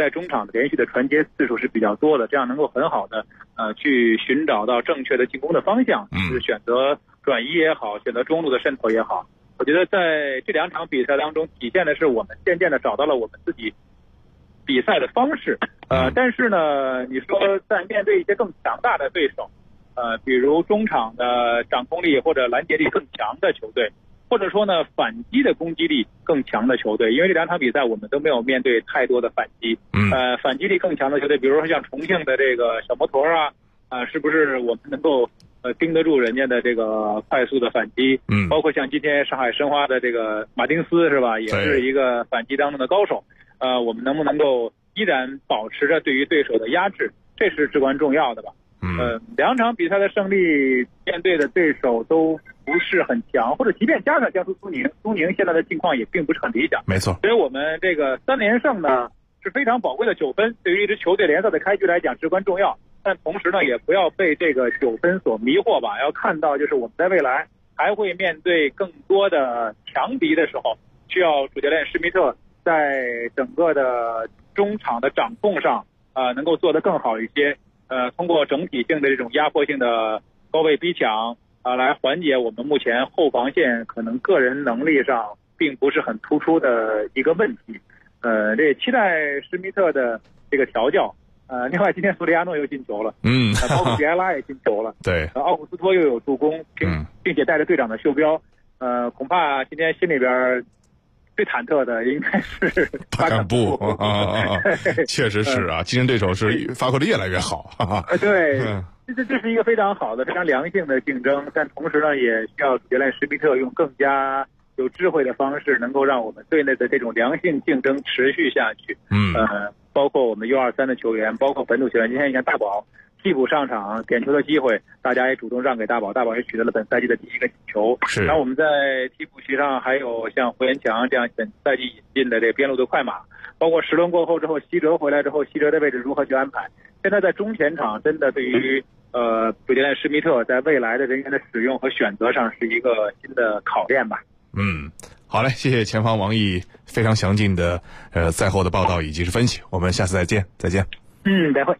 Speaker 11: 在中场连续的传接次数是比较多的，这样能够很好的去寻找到正确的进攻的方向，是选择转移也好，选择中路的渗透也好。我觉得在这2场比赛当中体现的是我们渐渐的找到了我们自己比赛的方式。但是呢，你说在面对一些更强大的对手，比如中场的掌控力或者拦截力更强的球队，或者说呢反击的攻击力更强的球队，因为这2场比赛我们都没有面对太多的反击。反击力更强的球队，比如说像重庆的这个小摩托是不是我们能够盯得住人家的这个快速的反击？包括像今天上海申花的这个马丁斯是吧，也是一个反击当中的高手。我们能不能够依然保持着对于对手的压制，这是至关重要的吧。2场比赛的胜利面对的对手都不是很强，或者即便加上江苏苏宁现在的境况也并不是很理想。
Speaker 5: 没错，
Speaker 11: 所以我们这个3连胜呢是非常宝贵的9分，对于一支球队联赛的开局来讲至关重要。但同时呢，也不要被这个9分所迷惑吧，要看到就是我们在未来还会面对更多的强敌的时候，需要主教练施密特在整个的中场的掌控上能够做得更好一些，通过整体性的这种压迫性的高位逼抢来缓解我们目前后防线可能个人能力上并不是很突出的一个问题。这也期待施密特的这个调教。另外今天索里亚诺又进球了，包括比埃拉也进球了，
Speaker 5: 对，
Speaker 11: 奥古斯托又有助攻，并且带着队长的袖标，恐怕今天心里边最忐忑的应该是巴坎布
Speaker 5: 确实是啊，竞争对手是发挥的越来越好。
Speaker 11: 对，这是一个非常好的、非常良性的竞争，但同时呢，也需要主教练施密特用更加有智慧的方式，能够让我们队内的这种良性竞争持续下去。包括我们U23的球员，包括本土球员，今天你看大宝替补上场，点球的机会大家也主动让给大宝，大宝也取得了本赛季的第1个进球。
Speaker 5: 是。
Speaker 11: 然后我们在替补席上还有像胡延强这样本赛季引进的这边路的快马，包括10轮过后之后，西哲回来之后，西哲的位置如何去安排？现在在中前场真的对于主教练施密特在未来的人员的使用和选择上是一个新的考验吧。
Speaker 5: 好嘞，谢谢前方王毅非常详尽的赛后的报道以及是分析，我们下次再见。
Speaker 11: 再会。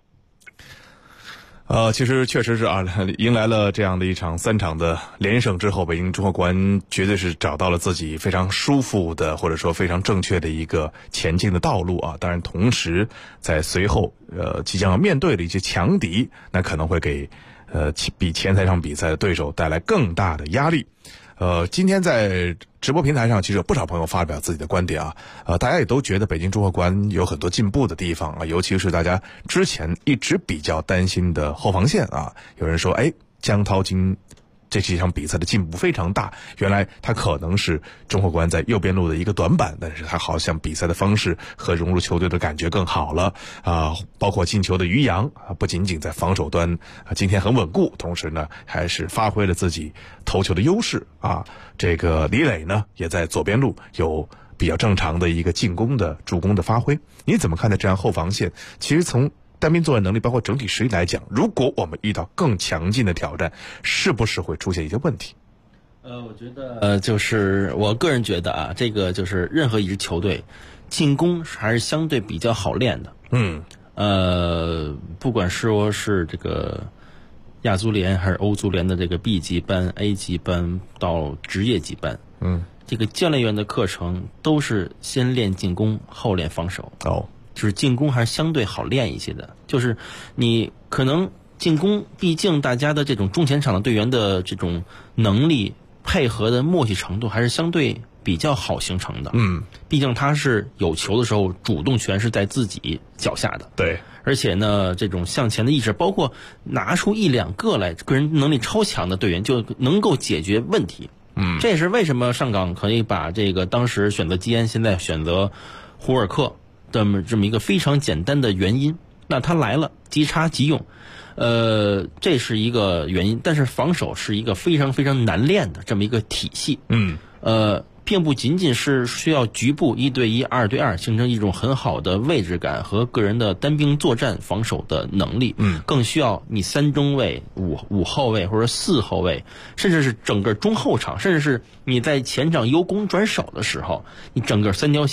Speaker 5: 其实确实是啊，迎来了这样的一场3场的连胜之后，北京中赫国安绝对是找到了自己非常舒服的或者说非常正确的一个前进的道路啊。当然同时在随后即将要面对的一些强敌，那可能会给比前3场比赛的对手带来更大的压力。今天在直播平台上，其实有不少朋友发表自己的观点啊，大家也都觉得北京中赫国安有很多进步的地方啊，尤其是大家之前一直比较担心的后防线啊，有人说，江涛这几场比赛的进步非常大，原来他可能是中赫国安在右边路的一个短板，但是他好像比赛的方式和融入球队的感觉更好了啊。包括进球的于洋不仅仅在防守端今天很稳固，同时呢还是发挥了自己头球的优势啊。这个李磊呢也在左边路有比较正常的一个进攻的助攻的发挥。你怎么看待这样后防线？其实从单兵作战能力包括整体实力来讲，如果我们遇到更强劲的挑战，是不是会出现一些问题？
Speaker 6: 我觉得就是我个人觉得啊，这个就是任何一支球队进攻还是相对比较好练的。不管说是这个亚足联还是欧足联的这个 B 级班、A 级班到职业级班，这个教练员的课程都是先练进攻后练防守。就是进攻还是相对好练一些的，就是你可能进攻，毕竟大家的这种中前场的队员的这种能力配合的默契程度还是相对比较好形成的。毕竟他是有球的时候主动权是在自己脚下的。
Speaker 5: 对，
Speaker 6: 而且呢，这种向前的意识，包括拿出1-2个来个人能力超强的队员就能够解决问题。这也是为什么上港可以把这个当时选择基安，现在选择胡尔克这么一个非常简单的原因。那他来了，即插即用，这是一个原因。但是防守是一个非常非常难练的这么一个体系。并不仅仅是需要局部1对1、2对2形成一种很好的位置感和个人的单兵作战防守的能力，更需要你3中卫、5后卫或者4后卫，甚至是整个中后场，甚至是你在前场由攻转守的时候，你整个3条线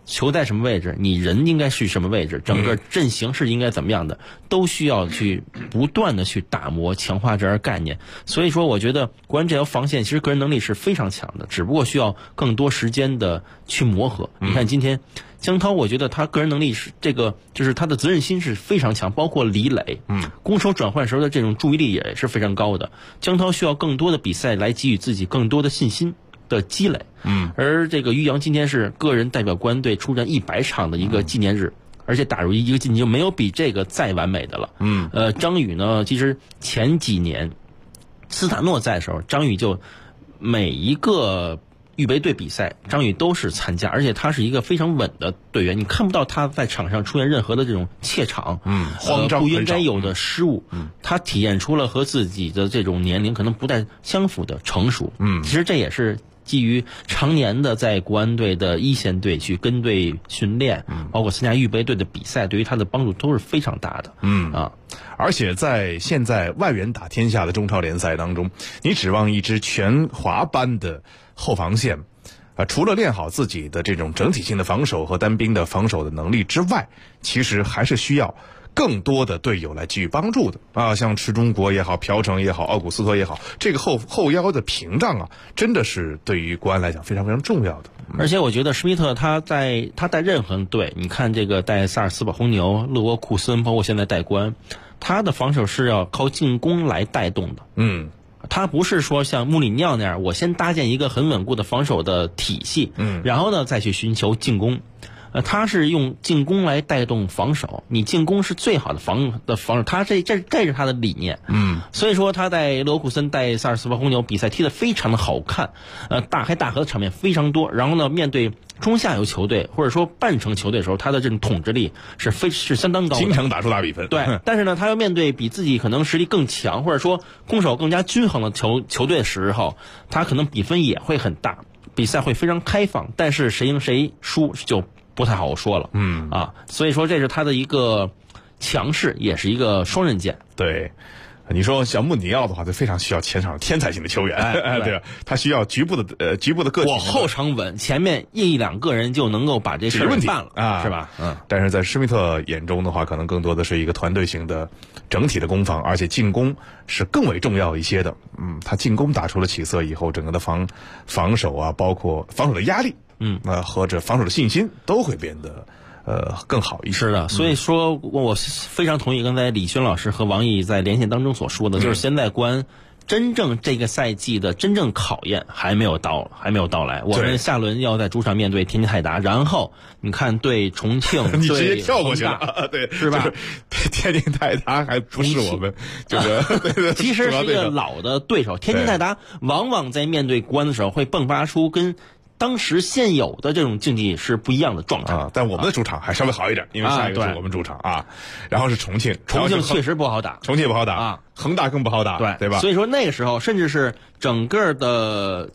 Speaker 6: 球在什么位置，你人应该是什么位置，整个阵型是应该怎么样的，都需要去不断的去打磨强化这样概念。所以说我觉得国安这条防线其实个人能力是非常强的，只不过需要更多时间的去磨合。你看今天江涛，我觉得他个人能力是这个，就是他的责任心是非常强，包括李磊，攻守转换时候的这种注意力也是非常高的。江涛需要更多的比赛来给予自己更多的信心的积累。而这个于洋今天是个人代表国安队出战100场的一个纪念日，而且打入一个进球，没有比这个再完美的了。张宇呢，其实前几年斯塔诺在的时候，张宇就每一个预备队比赛，张宇都是参加，而且他是一个非常稳的队员，你看不到他在场上出现任何的这种怯场，
Speaker 5: 慌张
Speaker 6: 不应该有的失误，他体现出了和自己的这种年龄可能不太相符的成熟。其实这也是基于常年的在国安队的一线队去跟队训练，包括参加预备队的比赛，对于他的帮助都是非常大的。
Speaker 5: 而且在现在外援打天下的中超联赛当中，你指望一支全华班的后防线，除了练好自己的这种整体性的防守和单兵的防守的能力之外，其实还是需要更多的队友来给予帮助的啊，像池忠国也好，朴成也好，奥古斯托也好，这个后腰的屏障啊，真的是对于国安来讲非常非常重要的。
Speaker 6: 而且我觉得施密特他带任何队，你看这个带萨尔斯堡红牛、勒沃库森，包括现在带国安，他的防守是要靠进攻来带动的。他不是说像穆里尼奥那样，我先搭建一个很稳固的防守的体系，然后呢再去寻求进攻。他是用进攻来带动防守，你进攻是最好的防守，他这是他的理念。所以说他在勒沃库森带萨尔斯堡红牛比赛踢得非常的好看，大开大合的场面非常多。然后呢，面对中下游球队或者说半程球队的时候，他的这种统治力是相当高的，
Speaker 5: 经常打出大比分。
Speaker 6: 对，但是呢，他要面对比自己可能实力更强或者说攻守更加均衡的球队的时候，他可能比分也会很大，比赛会非常开放，但是谁赢谁输就不太好说了。所以说这是他的一个强势，也是一个双刃剑。
Speaker 5: 对，你说像穆里尼奥的话，他非常需要前场天才型的球员，对吧？他需要局部的个体。
Speaker 6: 我后场稳，前面一两个人就能够把这事儿办了啊，是吧？
Speaker 5: 但是在施密特眼中的话，可能更多的是一个团队型的整体的攻防，而且进攻是更为重要一些的。他进攻打出了起色以后，整个的防守啊，包括防守的压力，和这防守的信心都会变得更好一些。
Speaker 6: 是的，所以说我非常同意刚才李轩老师和王毅在连线当中所说的，就是现在国安真正这个赛季的真正考验还没有到来。我们下轮要在主场面对天津泰达，然后你看对重庆，
Speaker 5: 你直接跳过去了，对，
Speaker 6: 是吧？
Speaker 5: 天津泰达还不是我们这个，
Speaker 6: 其实是一个老的对手。天津泰达往往在面对国安的时候会迸发出跟当时现有的这种竞技是不一样的状态
Speaker 5: 但我们的主场还稍微好一点，因为下一个是我们主场然后是重庆
Speaker 6: 确实不好打，
Speaker 5: 重庆也不好打恒大更不好打，对吧？
Speaker 6: 所以说那个时候甚至是整个的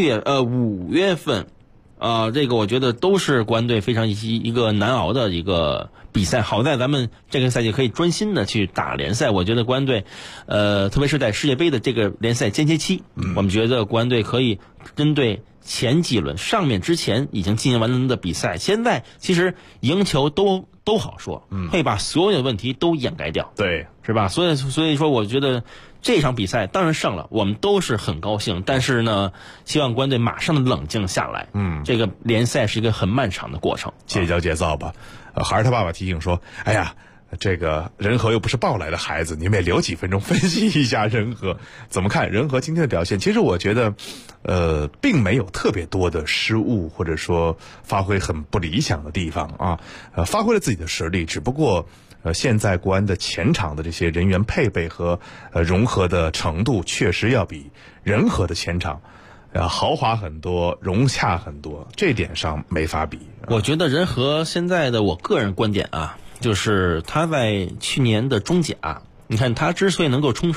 Speaker 6: 5月份这个我觉得都是国安队非常一个难熬的一个比赛。好在咱们这个赛季可以专心的去打联赛，我觉得国安队特别是在世界杯的这个联赛间歇期，我们觉得国安队可以针对前几轮上面之前已经进行完的比赛，现在其实赢球都好说，会把所有的问题都掩盖掉，
Speaker 5: 对，
Speaker 6: 是吧？所以说我觉得这场比赛当然胜了，我们都是很高兴，但是呢，希望国安队马上的冷静下来。这个联赛是一个很漫长的过程，
Speaker 5: 戒骄戒躁吧。还是他爸爸提醒说，哎呀，这个仁和又不是抱来的孩子，你们也留几分钟分析一下仁和怎么看仁和今天的表现。其实我觉得并没有特别多的失误，或者说发挥很不理想的地方发挥了自己的实力，只不过现在国安的前场的这些人员配备和融合的程度确实要比仁和的前场豪华很多，融洽很多，这点上没法比。
Speaker 6: 我觉得仁和现在的我个人观点就是他在去年的中甲，你看他之所以能够冲超，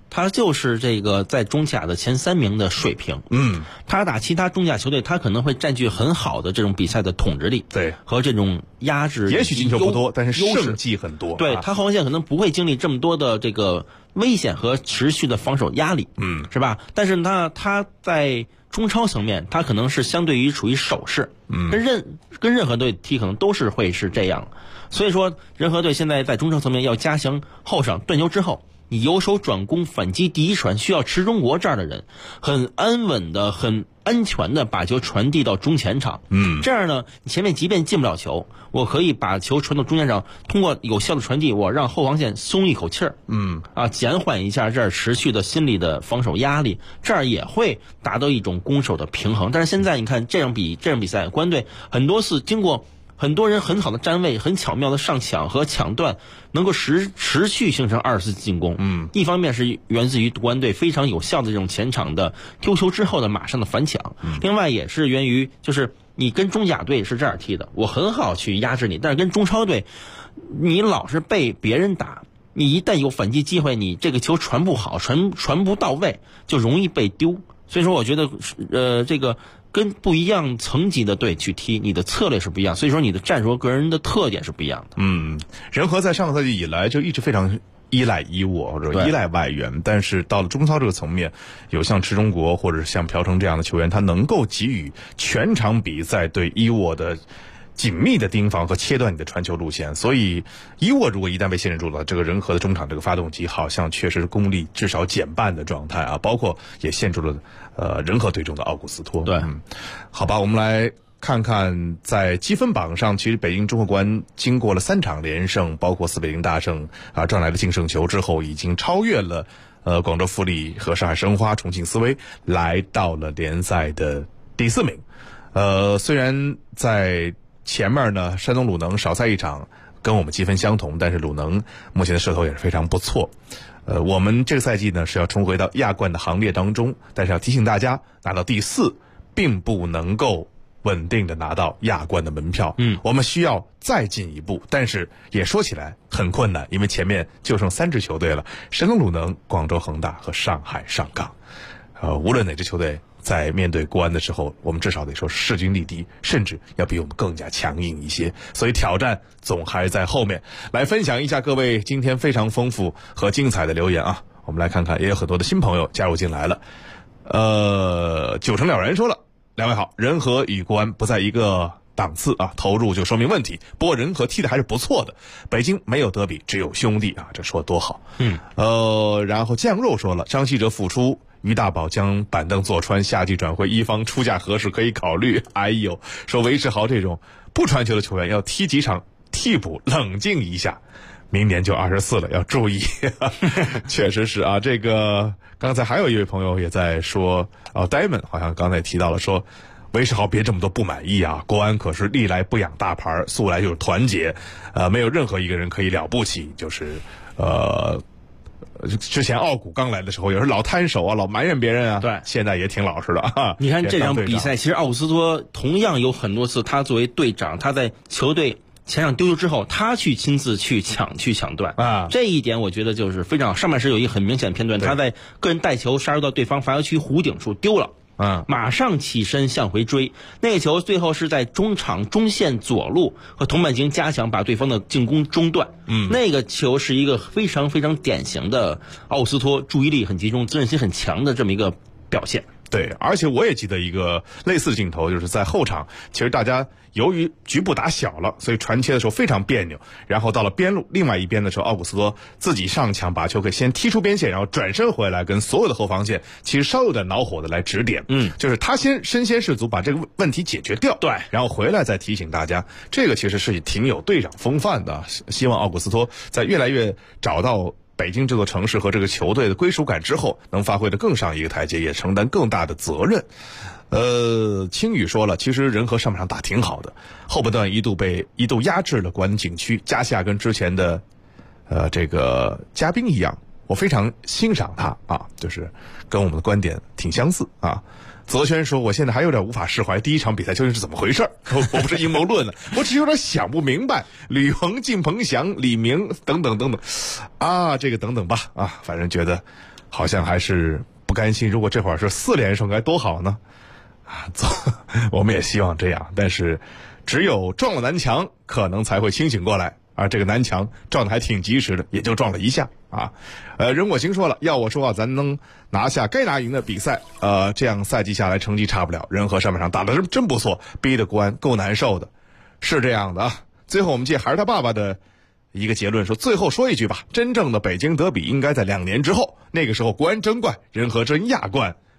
Speaker 6: 他就是这个在中甲的前3名的水平。他打其他中甲球队，他可能会占据很好的这种比赛的统治力，
Speaker 5: 对，
Speaker 6: 和这种压制。
Speaker 5: 也许进球不多，但是胜绩很多。
Speaker 6: 对，他后防线可能不会经历这么多的这个危险和持续的防守压力，是吧？但是他在中超层面，他可能是相对于处于守势，跟任何队踢可能都是会是这样。所以说，仁和队现在在中超层面要加强后场断球之后，你由守转攻反击第一传，需要池中国这样的人很安稳的、很安全的把球传递到中前场。这样呢，你前面即便进不了球，我可以把球传到中前场，通过有效的传递，我让后防线松一口气儿，减缓一下这儿持续的心理的防守压力，这儿也会达到一种攻守的平衡。但是现在你看这场比赛，国安队很多次经过很多人很好的站位，很巧妙的上抢和抢断，能够持续形成2次进攻。一方面是源自于国安队非常有效的这种前场的丢球之后的马上的反抢，另外也是源于就是你跟中甲队是这样踢的，我很好去压制你，但是跟中超队，你老是被别人打，你一旦有反击机会，你这个球传不好，传不到位，就容易被丢。所以说，我觉得这个跟不一样层级的队去踢，你的策略是不一样，所以说你的战术和个人的特点是不一样的。
Speaker 5: 仁和在上个赛季以来就一直非常依赖伊沃或者依赖外援，但是到了中超这个层面，有像池中国或者像朴成这样的球员，他能够给予全场比赛对伊沃的紧密的盯防和切断你的传球路线。所以伊沃如果一旦被限制住了，这个仁和的中场这个发动机好像确实功力至少减半的状态啊，包括也限制了仁和队中的奥古斯托。
Speaker 6: 对，
Speaker 5: 好吧，我们来看看在积分榜上，其实北京中赫国安经过了3场连胜，包括4比0大胜赚来的净胜球之后，已经超越了广州富力和上海申花、重庆斯威，来到了联赛的第4名。虽然在前面呢，山东鲁能少赛1场，跟我们积分相同，但是鲁能目前的势头也是非常不错。我们这个赛季呢是要重回到亚冠的行列当中，但是要提醒大家，拿到第4并不能够稳定的拿到亚冠的门票。我们需要再进一步，但是也说起来很困难，因为前面就剩3支球队了：山东鲁能、广州恒大和上海上港。无论哪支球队在面对国安的时候，我们至少得说势均力敌，甚至要比我们更加强硬一些。所以挑战总还在后面。来分享一下各位今天非常丰富和精彩的留言啊！我们来看看，也有很多的新朋友加入进来了。9成了然说了，两位好，仁和与国安不在一个档次啊，投入就说明问题。不过仁和踢的还是不错的，北京没有德比，只有兄弟啊，这说多好。然后酱肉说了，张稀哲复出，于大宝将板凳坐穿，夏季转会一方出价合适可以考虑。哎呦，说韦世豪这种不传球的球员要踢几场替补，冷静一下，明年就24了，要注意。确实是啊，这个刚才还有一位朋友也在说，Diamond 好像刚才提到了说，韦世豪别这么多不满意啊，国安可是历来不养大牌，素来就是团结，没有任何一个人可以了不起，就是之前奥古刚来的时候也是老摊手啊，老埋怨别人啊，
Speaker 6: 对，
Speaker 5: 现在也挺老实的啊。
Speaker 6: 你看这场比赛，其实奥古斯托同样有很多次，他作为队长，他在球队前场丢球之后，他去亲自去抢断啊，这一点我觉得就是非常好。上半时有一个很明显的片段，他在个人带球杀入到对方罚球区弧顶处丢了。马上起身向回追，那个球最后是在中场中线左路和同伴型加强，把对方的进攻中断。那个球是一个非常非常典型的奥斯托注意力很集中、责任心很强的这么一个表现。
Speaker 5: 对，而且我也记得一个类似的镜头，就是在后场，其实大家由于局部打小了，所以传切的时候非常别扭，然后到了边路另外一边的时候，奥古斯托自己上抢把球给先踢出边线，然后转身回来跟所有的后防线其实稍有点恼火的来指点，就是他先身先士卒把这个问题解决掉，对，然后回来再提醒大家，这个其实是挺有队长风范的。希望奥古斯托在越来越找到北京这座城市和这个球队的归属感之后，能发挥得更上一个台阶，也承担更大的责任。青雨说了，其实仁和上半场打挺好的，后半段一度压制了国安禁区，加夏跟之前的这个嘉宾一样，我非常欣赏他啊，就是跟我们的观点挺相似啊。泽轩说，我现在还有点无法释怀第一场比赛究竟是怎么回事，我不是阴谋论的，我只是有点想不明白，吕鹏、靳鹏翔、李明等等等等啊，这个等等吧啊，反正觉得好像还是不甘心。如果这会儿是4连胜该多好呢？我们也希望这样，但是只有撞了南墙，可能才会清醒过来。而这个南墙撞得还挺及时的，也就撞了一下啊。任我行说了，要我说啊，咱能拿下该拿赢的比赛，这样赛季下来成绩差不了。仁和上半场打得真不错，逼得国安够难受的，是这样的啊。最后我们借还是他爸爸的一个结论说，最后说一句吧，真正的北京德比应该在2年之后，那个时候国安争冠，仁和争亚冠。